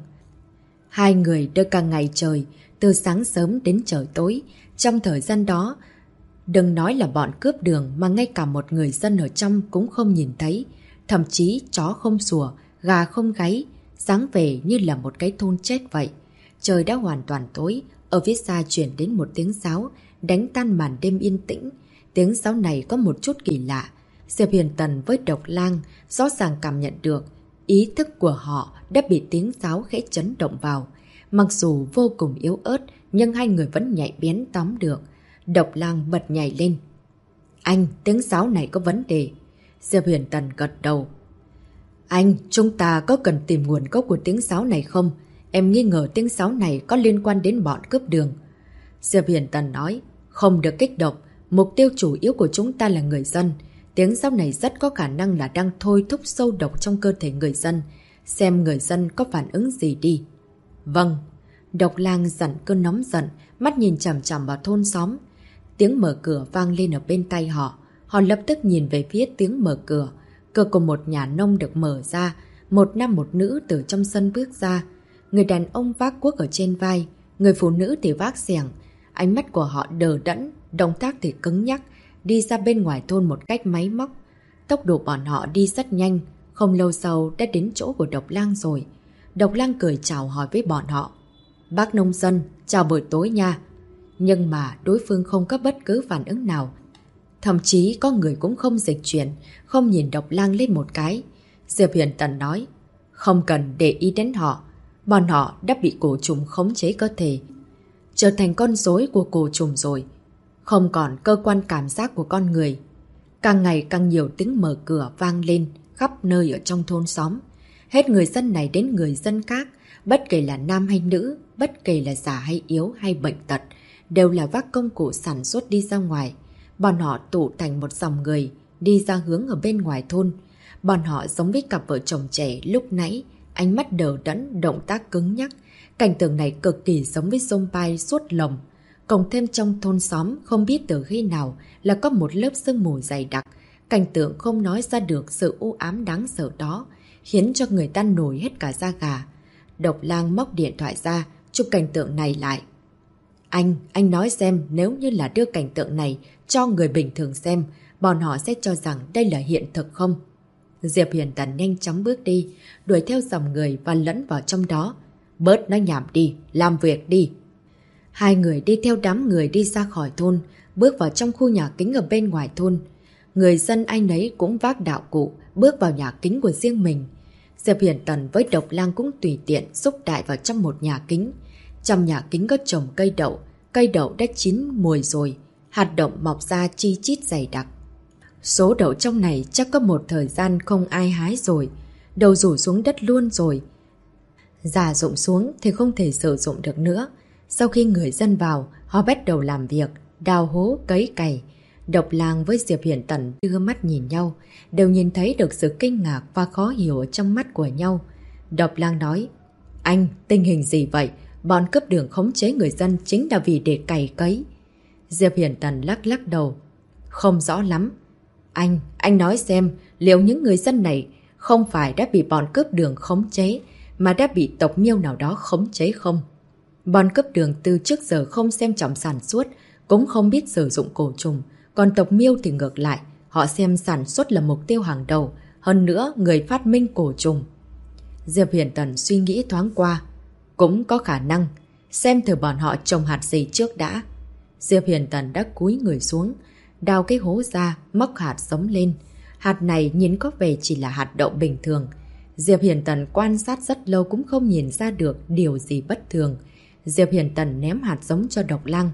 2 người đợi cả ngày trời, từ sáng sớm đến trời tối. Trong thời gian đó, đừng nói là bọn cướp đường mà ngay cả một người dân ở trong cũng không nhìn thấy. Thậm chí chó không sủa, gà không gáy, dáng vẻ như là một cái thôn chết vậy. Trời đã hoàn toàn tối, ở phía xa chuyển đến một tiếng sáo, đánh tan màn đêm yên tĩnh. Tiếng sáo này có một chút kỳ lạ. Diệp Huyền Tần với Độc Lang rõ ràng cảm nhận được ý thức của họ đã bị tiếng sáo khẽ chấn động vào. Mặc dù vô cùng yếu ớt, nhưng hai người vẫn nhạy bén tóm được. Độc Lang bật nhảy lên. Anh, tiếng sáo này có vấn đề. Diệp Huyền Tần gật đầu. Anh, chúng ta có cần tìm nguồn gốc của tiếng sáo này không? Em nghi ngờ tiếng sáo này có liên quan đến bọn cướp đường. Diệp Huyền Tần nói, không được kích động. Mục tiêu chủ yếu của chúng ta là người dân. Tiếng sáo này rất có khả năng là đang thôi thúc sâu độc trong cơ thể người dân. Xem người dân có phản ứng gì đi. Vâng. Độc Lang giận cơn nóng giận, mắt nhìn chằm chằm vào thôn xóm. Tiếng mở cửa vang lên ở bên tay họ. Họ lập tức nhìn về phía tiếng mở cửa. Cửa của một nhà nông được mở ra. Một nam một nữ từ trong sân bước ra. Người đàn ông vác cuốc ở trên vai. Người phụ nữ thì vác xẻng. Ánh mắt của họ đờ đẫn, động tác thì cứng nhắc. Đi ra bên ngoài thôn một cách máy móc. Tốc độ bọn họ đi rất nhanh. Không lâu sau đã đến chỗ của Độc Lang rồi. Độc Lang cười chào hỏi với bọn họ. Bác nông dân, chào buổi tối nha. Nhưng mà đối phương không có bất cứ phản ứng nào. Thậm chí có người cũng không dịch chuyển, không nhìn Độc Lang lên một cái. Diệp Huyền Tần nói, không cần để ý đến họ. Bọn họ đã bị cổ trùng khống chế cơ thể, trở thành con rối của cổ trùng rồi. Không còn cơ quan cảm giác của con người. Càng ngày càng nhiều tiếng mở cửa vang lên khắp nơi ở trong thôn xóm. Hết người dân này đến người dân khác, bất kể là nam hay nữ, bất kể là già hay yếu hay bệnh tật, đều là vác công cụ sản xuất đi ra ngoài. Bọn họ tụ thành một dòng người, đi ra hướng ở bên ngoài thôn. Bọn họ giống với cặp vợ chồng trẻ lúc nãy, ánh mắt đờ đẫn, động tác cứng nhắc. Cảnh tượng này cực kỳ giống với zombie suốt lồng. Cộng thêm trong thôn xóm không biết từ khi nào là có một lớp sương mù dày đặc. Cảnh tượng không nói ra được sự u ám đáng sợ đó, khiến cho người ta nổi hết cả da gà. Độc Lang móc điện thoại ra, chụp cảnh tượng này lại. Anh nói xem, nếu như là đưa cảnh tượng này cho người bình thường xem, bọn họ sẽ cho rằng đây là hiện thực không? Diệp Huyền Tần nhanh chóng bước đi, đuổi theo dòng người và lẫn vào trong đó. Bớt nói nhảm đi, làm việc đi. Hai người đi theo đám người đi ra khỏi thôn, bước vào trong khu nhà kính ở bên ngoài thôn. Người dân ai nấy cũng vác đạo cụ, bước vào nhà kính của riêng mình. Diệp Huyền Tần với Độc Lang cũng tùy tiện xúc đại vào trong một nhà kính. Trong nhà kính có trồng cây đậu đã chín mùi rồi, hạt đậu mọc ra chi chít dày đặc. Số đậu trong này chắc có một thời gian không ai hái rồi, đầu rủ xuống đất luôn rồi. Già rụng xuống thì không thể sử dụng được nữa. Sau khi người dân vào, họ bắt đầu làm việc, đào hố, cấy cày. Độc Lang với Diệp Huyền Tần đưa mắt nhìn nhau, đều nhìn thấy được sự kinh ngạc và khó hiểu ở trong mắt của nhau. Độc Lang nói, anh, tình hình gì vậy? Bọn cướp đường khống chế người dân chính là vì để cày cấy. Diệp Huyền Tần lắc lắc đầu. Không rõ lắm. Anh nói xem, liệu những người dân này không phải đã bị bọn cướp đường khống chế, mà đã bị tộc Miêu nào đó khống chế không? Bọn cướp đường từ trước giờ không xem trọng sản xuất, cũng không biết sử dụng cổ trùng. Còn tộc Miêu thì ngược lại, họ xem sản xuất là mục tiêu hàng đầu, hơn nữa người phát minh cổ trùng. Diệp Huyền Tần suy nghĩ thoáng qua. Cũng có khả năng, xem thử bọn họ trồng hạt gì trước đã. Diệp Huyền Tần đã cúi người xuống, đào cái hố ra, móc hạt giống lên. Hạt này nhìn có vẻ chỉ là hạt đậu bình thường. Diệp Huyền Tần quan sát rất lâu cũng không nhìn ra được điều gì bất thường. Diệp Huyền Tần ném hạt giống cho Độc Lang.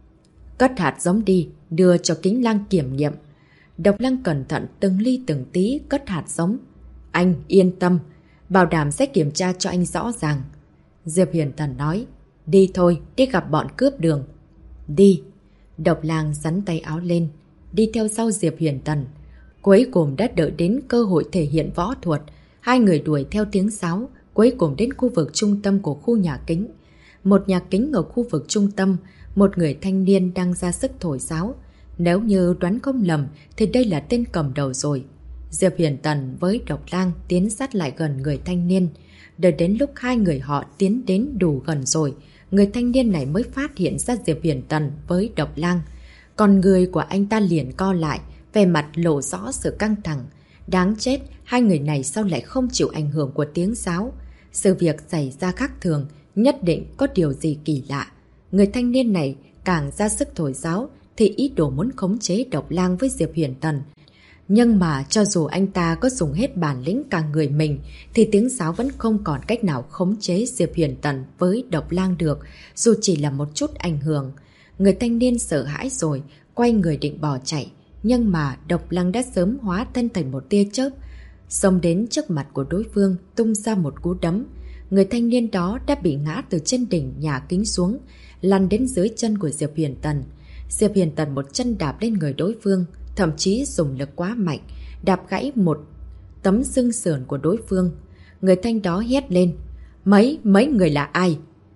Cất hạt giống đi, đưa cho Kính Lang kiểm nghiệm. Độc Lang cẩn thận từng ly từng tí cất hạt giống. Anh yên tâm, bảo đảm sẽ kiểm tra cho anh rõ ràng. Diệp Huyền Tần nói, đi thôi, đi gặp bọn cướp đường. Đi. Độc Lang xắn tay áo lên, đi theo sau Diệp Huyền Tần. Cuối cùng đã đợi đến cơ hội thể hiện võ thuật. Hai người đuổi theo tiếng sáo, cuối cùng đến khu vực trung tâm của khu nhà kính. Một nhà kính ở khu vực trung tâm, một người thanh niên đang ra sức thổi sáo. Nếu như đoán không lầm thì đây là tên cầm đầu rồi. Diệp Huyền Tần với Độc Lang tiến sát lại gần người thanh niên. Đợi đến lúc hai người họ tiến đến đủ gần rồi, người thanh niên này mới phát hiện ra Diệp Huyền Tần với Độc Lang. Còn người của anh ta liền co lại, vẻ mặt lộ rõ sự căng thẳng. Đáng chết, hai người này sao lại không chịu ảnh hưởng của tiếng sáo? Sự việc xảy ra khác thường, Nhất định có điều gì kỳ lạ. Người thanh niên này càng ra sức thổi sáo thì ý đồ muốn khống chế Độc Lang với Diệp Huyền Tần. Nhưng mà cho dù anh ta có dùng hết bản lĩnh cả người mình thì tiếng sáo vẫn không còn cách nào khống chế Diệp Huyền Tần với Độc Lang được, dù chỉ là một chút ảnh hưởng. Người thanh niên sợ hãi rồi, quay người định bỏ chạy. Nhưng mà Độc Lang đã sớm hóa thân thành một tia chớp, xông đến trước mặt của đối phương, tung ra một cú đấm. Người thanh niên đó đã bị ngã từ trên đỉnh nhà kính xuống, lăn đến dưới chân của Diệp Huyền Tần. Diệp Huyền Tần một chân đạp lên người đối phương, thậm chí dùng lực quá mạnh, đạp gãy một tấm xương sườn của đối phương. Người thanh đó hét lên, mấy người là ai?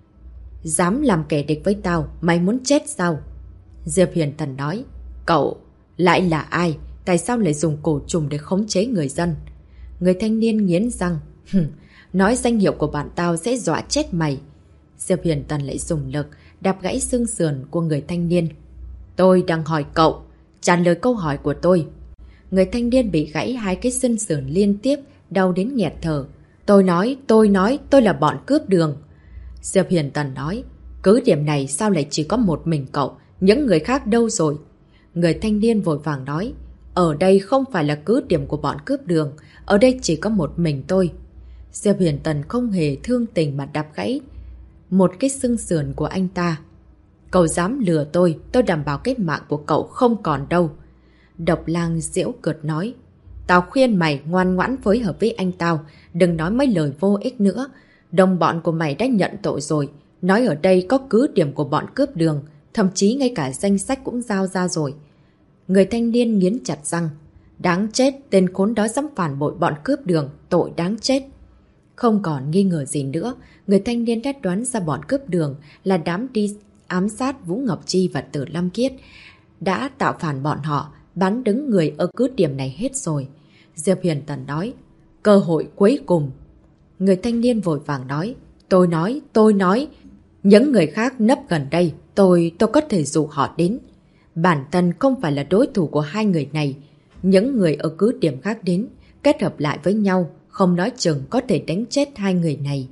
Dám làm kẻ địch với tao, mày muốn chết sao? Diệp Huyền Tần nói, cậu lại là ai? Tại sao lại dùng cổ trùng để khống chế người dân? Người thanh niên nghiến răng, nói danh hiệu của bạn tao sẽ dọa chết mày. Diệp Huyền Tần lại dùng lực, đạp gãy xương sườn của người thanh niên. Tôi đang hỏi cậu, trả lời câu hỏi của tôi. Người thanh niên bị gãy hai cái xương sườn liên tiếp, đau đến nghẹt thở. Tôi nói tôi là bọn cướp đường. Diệp Huyền Tần nói, cứ điểm này sao lại chỉ có một mình cậu, những người khác đâu rồi? Người thanh niên vội vàng nói, ở đây không phải là cứ điểm của bọn cướp đường, ở đây chỉ có một mình tôi. Diệp Huyền Tần không hề thương tình mà đạp gãy một cái xương sườn của anh ta. Cậu dám lừa tôi đảm bảo cái mạng của cậu không còn đâu. Độc Lang giễu cợt nói, tao khuyên mày ngoan ngoãn phối hợp với anh tao, đừng nói mấy lời vô ích nữa. Đồng bọn của mày đã nhận tội rồi, nói ở đây có cứ điểm của bọn cướp đường, thậm chí ngay cả danh sách cũng giao ra rồi. Người thanh niên nghiến chặt răng, đáng chết, tên khốn đó dám phản bội bọn cướp đường, tội đáng chết. Không còn nghi ngờ gì nữa, người thanh niên đã đoán ra bọn cướp đường là đám đi ám sát Vũ Ngọc Chi và Tử Lâm Kiết, đã tạo phản bọn họ, bắn đứng người ở cứ điểm này hết rồi. Diệp Huyền Tần nói, cơ hội cuối cùng. Người thanh niên vội vàng nói, tôi nói, những người khác nấp gần đây, tôi có thể dụ họ đến. Bản thân không phải là đối thủ của hai người này, những người ở cứ điểm khác đến, kết hợp lại với nhau, không nói chừng có thể đánh chết hai người này.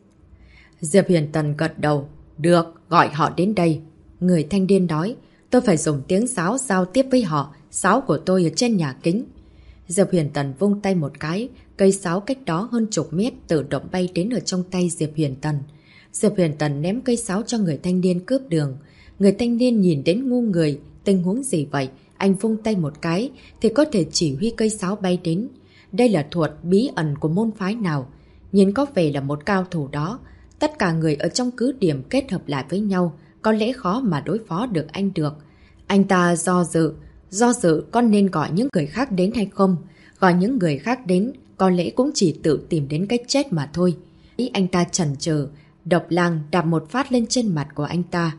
Diệp Huyền Tần gật đầu, được, gọi họ đến đây. Người thanh niên nói, tôi phải dùng tiếng sáo giao tiếp với họ, sáo của tôi ở trên nhà kính. Diệp Huyền Tần vung tay một cái, cây sáo cách đó hơn chục mét tự động bay đến ở trong tay Diệp Huyền Tần. Diệp Huyền Tần ném cây sáo cho người thanh niên cướp đường. Người thanh niên nhìn đến ngu người, tình huống gì vậy? Anh vung tay một cái thì có thể chỉ huy cây sáo bay đến. Đây là thuật bí ẩn của môn phái nào? Nhìn có vẻ là một cao thủ đó. Tất cả người ở trong cứ điểm kết hợp lại với nhau, có lẽ khó mà đối phó được anh được. Anh ta do dự có nên gọi những người khác đến hay không? Gọi những người khác đến, có lẽ cũng chỉ tự tìm đến cách chết mà thôi. Ý anh ta chần chừ, Độc Lang đạp một phát lên trên mặt của anh ta.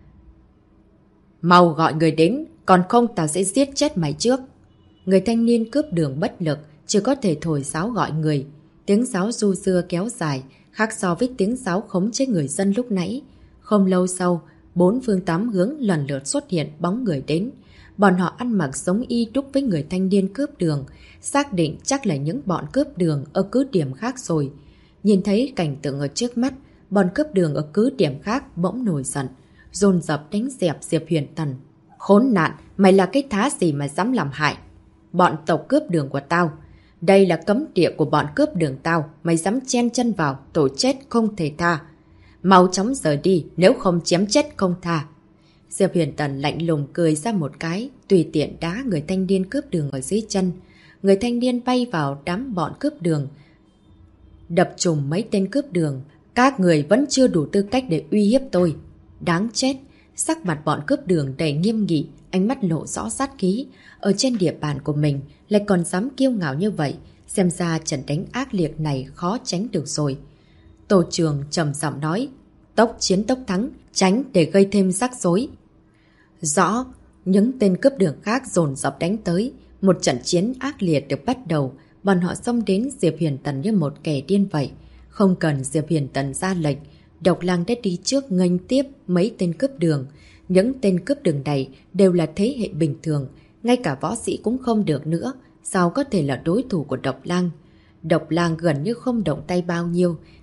Mau gọi người đến, còn không tao sẽ giết chết mày trước. Người thanh niên cướp đường bất lực, chỉ có thể thổi sáo gọi người. Tiếng sáo ru dưa kéo dài, khác so với tiếng sáo khống chế người dân lúc nãy. Không lâu sau, bốn phương tám hướng lần lượt xuất hiện bóng người đến. Bọn họ ăn mặc giống y đúc với người thanh niên cướp đường, xác định chắc là những bọn cướp đường ở cứ điểm khác rồi. Nhìn thấy cảnh tượng ở trước mắt, bọn cướp đường ở cứ điểm khác bỗng nổi giận, dồn dập đánh dẹp Diệp Huyền Tần. Khốn nạn, mày là cái thá gì mà dám làm hại bọn tộc cướp đường của tao? Đây là cấm địa của bọn cướp đường tao, mày dám chen chân vào, tội chết không thể tha. Mau chóng rời đi, nếu không chém chết không tha. Diệp Huyền Tần lạnh lùng cười ra một cái, tùy tiện đá người thanh niên cướp đường ở dưới chân. Người thanh niên bay vào đám bọn cướp đường, đập trùng mấy tên cướp đường. Các người vẫn chưa đủ tư cách để uy hiếp tôi. Đáng chết. Sắc mặt bọn cướp đường đầy nghiêm nghị, ánh mắt lộ rõ sát khí. Ở trên địa bàn của mình lại còn dám kiêu ngạo như vậy, xem ra trận đánh ác liệt này khó tránh được rồi. Tổ trưởng trầm giọng nói, tốc chiến tốc thắng, tránh để gây thêm rắc rối. Rõ. Những tên cướp đường khác dồn dập đánh tới. Một trận chiến ác liệt được bắt đầu. Bọn họ xông đến Diệp Huyền Tần như một kẻ điên vậy. Không cần Diệp Huyền Tần ra lệnh, Độc Lang đã đi trước nghênh tiếp mấy tên cướp đường. Những tên cướp đường này đều là thế hệ bình thường, ngay cả võ sĩ cũng không được nữa, sao có thể là đối thủ của Độc Lang. Độc Lang gần như không động tay bao nhiêu,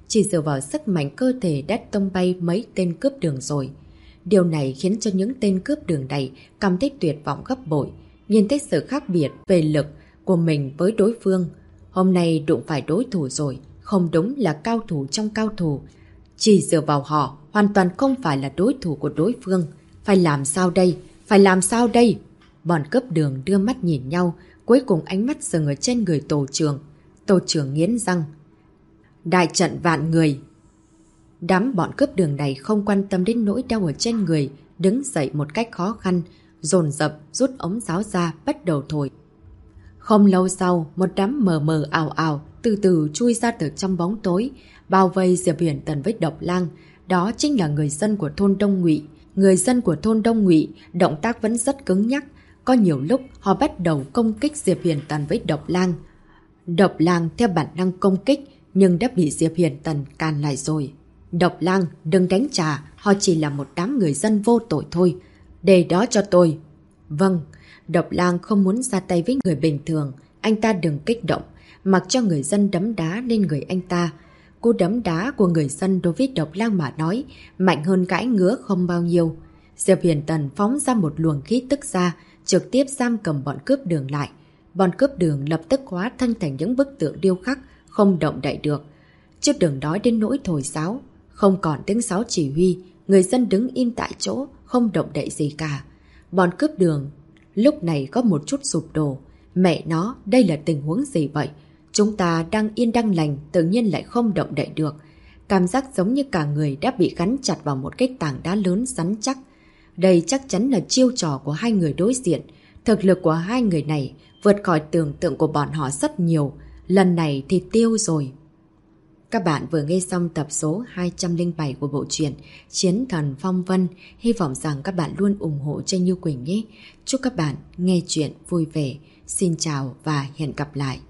chỉ dựa vào sức mạnh cơ thể đã tung bay mấy tên cướp đường rồi. Điều này khiến cho những tên cướp đường này cảm thấy tuyệt vọng gấp bội, nhìn thấy sự khác biệt về lực của mình với đối phương. Hôm nay đụng phải đối thủ rồi, không đúng là cao thủ trong cao thủ. Chỉ dựa vào họ, hoàn toàn không phải là đối thủ của đối phương. Phải làm sao đây? Phải làm sao đây? Bọn cướp đường đưa mắt nhìn nhau, cuối cùng ánh mắt dừng ở trên người tổ trưởng. Tổ trưởng nghiến răng. Đại trận vạn người. Đám bọn cướp đường này không quan tâm đến nỗi đau ở trên người, đứng dậy một cách khó khăn, dồn dập rút ống giáo ra bắt đầu thổi. Không lâu sau, một đám mờ mờ ảo ảo từ từ chui ra từ trong bóng tối, bao vây Diệp Huyền Tần với Độc Lang. Đó chính là người dân của thôn Đông Ngụy. Người dân của thôn Đông Ngụy động tác vẫn rất cứng nhắc, có nhiều lúc họ bắt đầu công kích Diệp Huyền Tần với Độc Lang. Độc Lang theo bản năng công kích nhưng đã bị Diệp Huyền Tần càn lại rồi. Độc Lang, đừng đánh trả, họ chỉ là một đám người dân vô tội thôi. Để đó cho tôi. Vâng, Độc Lang không muốn ra tay với người bình thường, anh ta đừng kích động, mặc cho người dân đấm đá lên người anh ta. Cú đấm đá của người dân đối với Độc Lang mà nói, mạnh hơn gãi ngứa không bao nhiêu. Diệp Huyền Tần phóng ra một luồng khí tức ra, trực tiếp giam cầm bọn cướp đường lại. Bọn cướp đường lập tức hóa thân thành những bức tượng điêu khắc, không động đậy được. Chứ đừng nói đến nỗi thổi sáo, không còn tiếng sáo chỉ huy, người dân đứng im tại chỗ, không động đậy gì cả. Bọn cướp đường lúc này có một chút sụp đổ. Mẹ nó, đây là tình huống gì vậy? Chúng ta đang yên đang lành, tự nhiên lại không động đậy được. Cảm giác giống như cả người đã bị gắn chặt vào một cái tảng đá lớn rắn chắc. Đây chắc chắn là chiêu trò của hai người đối diện. Thực lực của hai người này vượt khỏi tưởng tượng của bọn họ rất nhiều. Lần này thì tiêu rồi. Các bạn vừa nghe xong tập số 207 của bộ truyện Chiến Thần Phong Vân. Hy vọng rằng các bạn luôn ủng hộ cho Như Quỳnh nhé. Chúc các bạn nghe chuyện vui vẻ. Xin chào và hẹn gặp lại.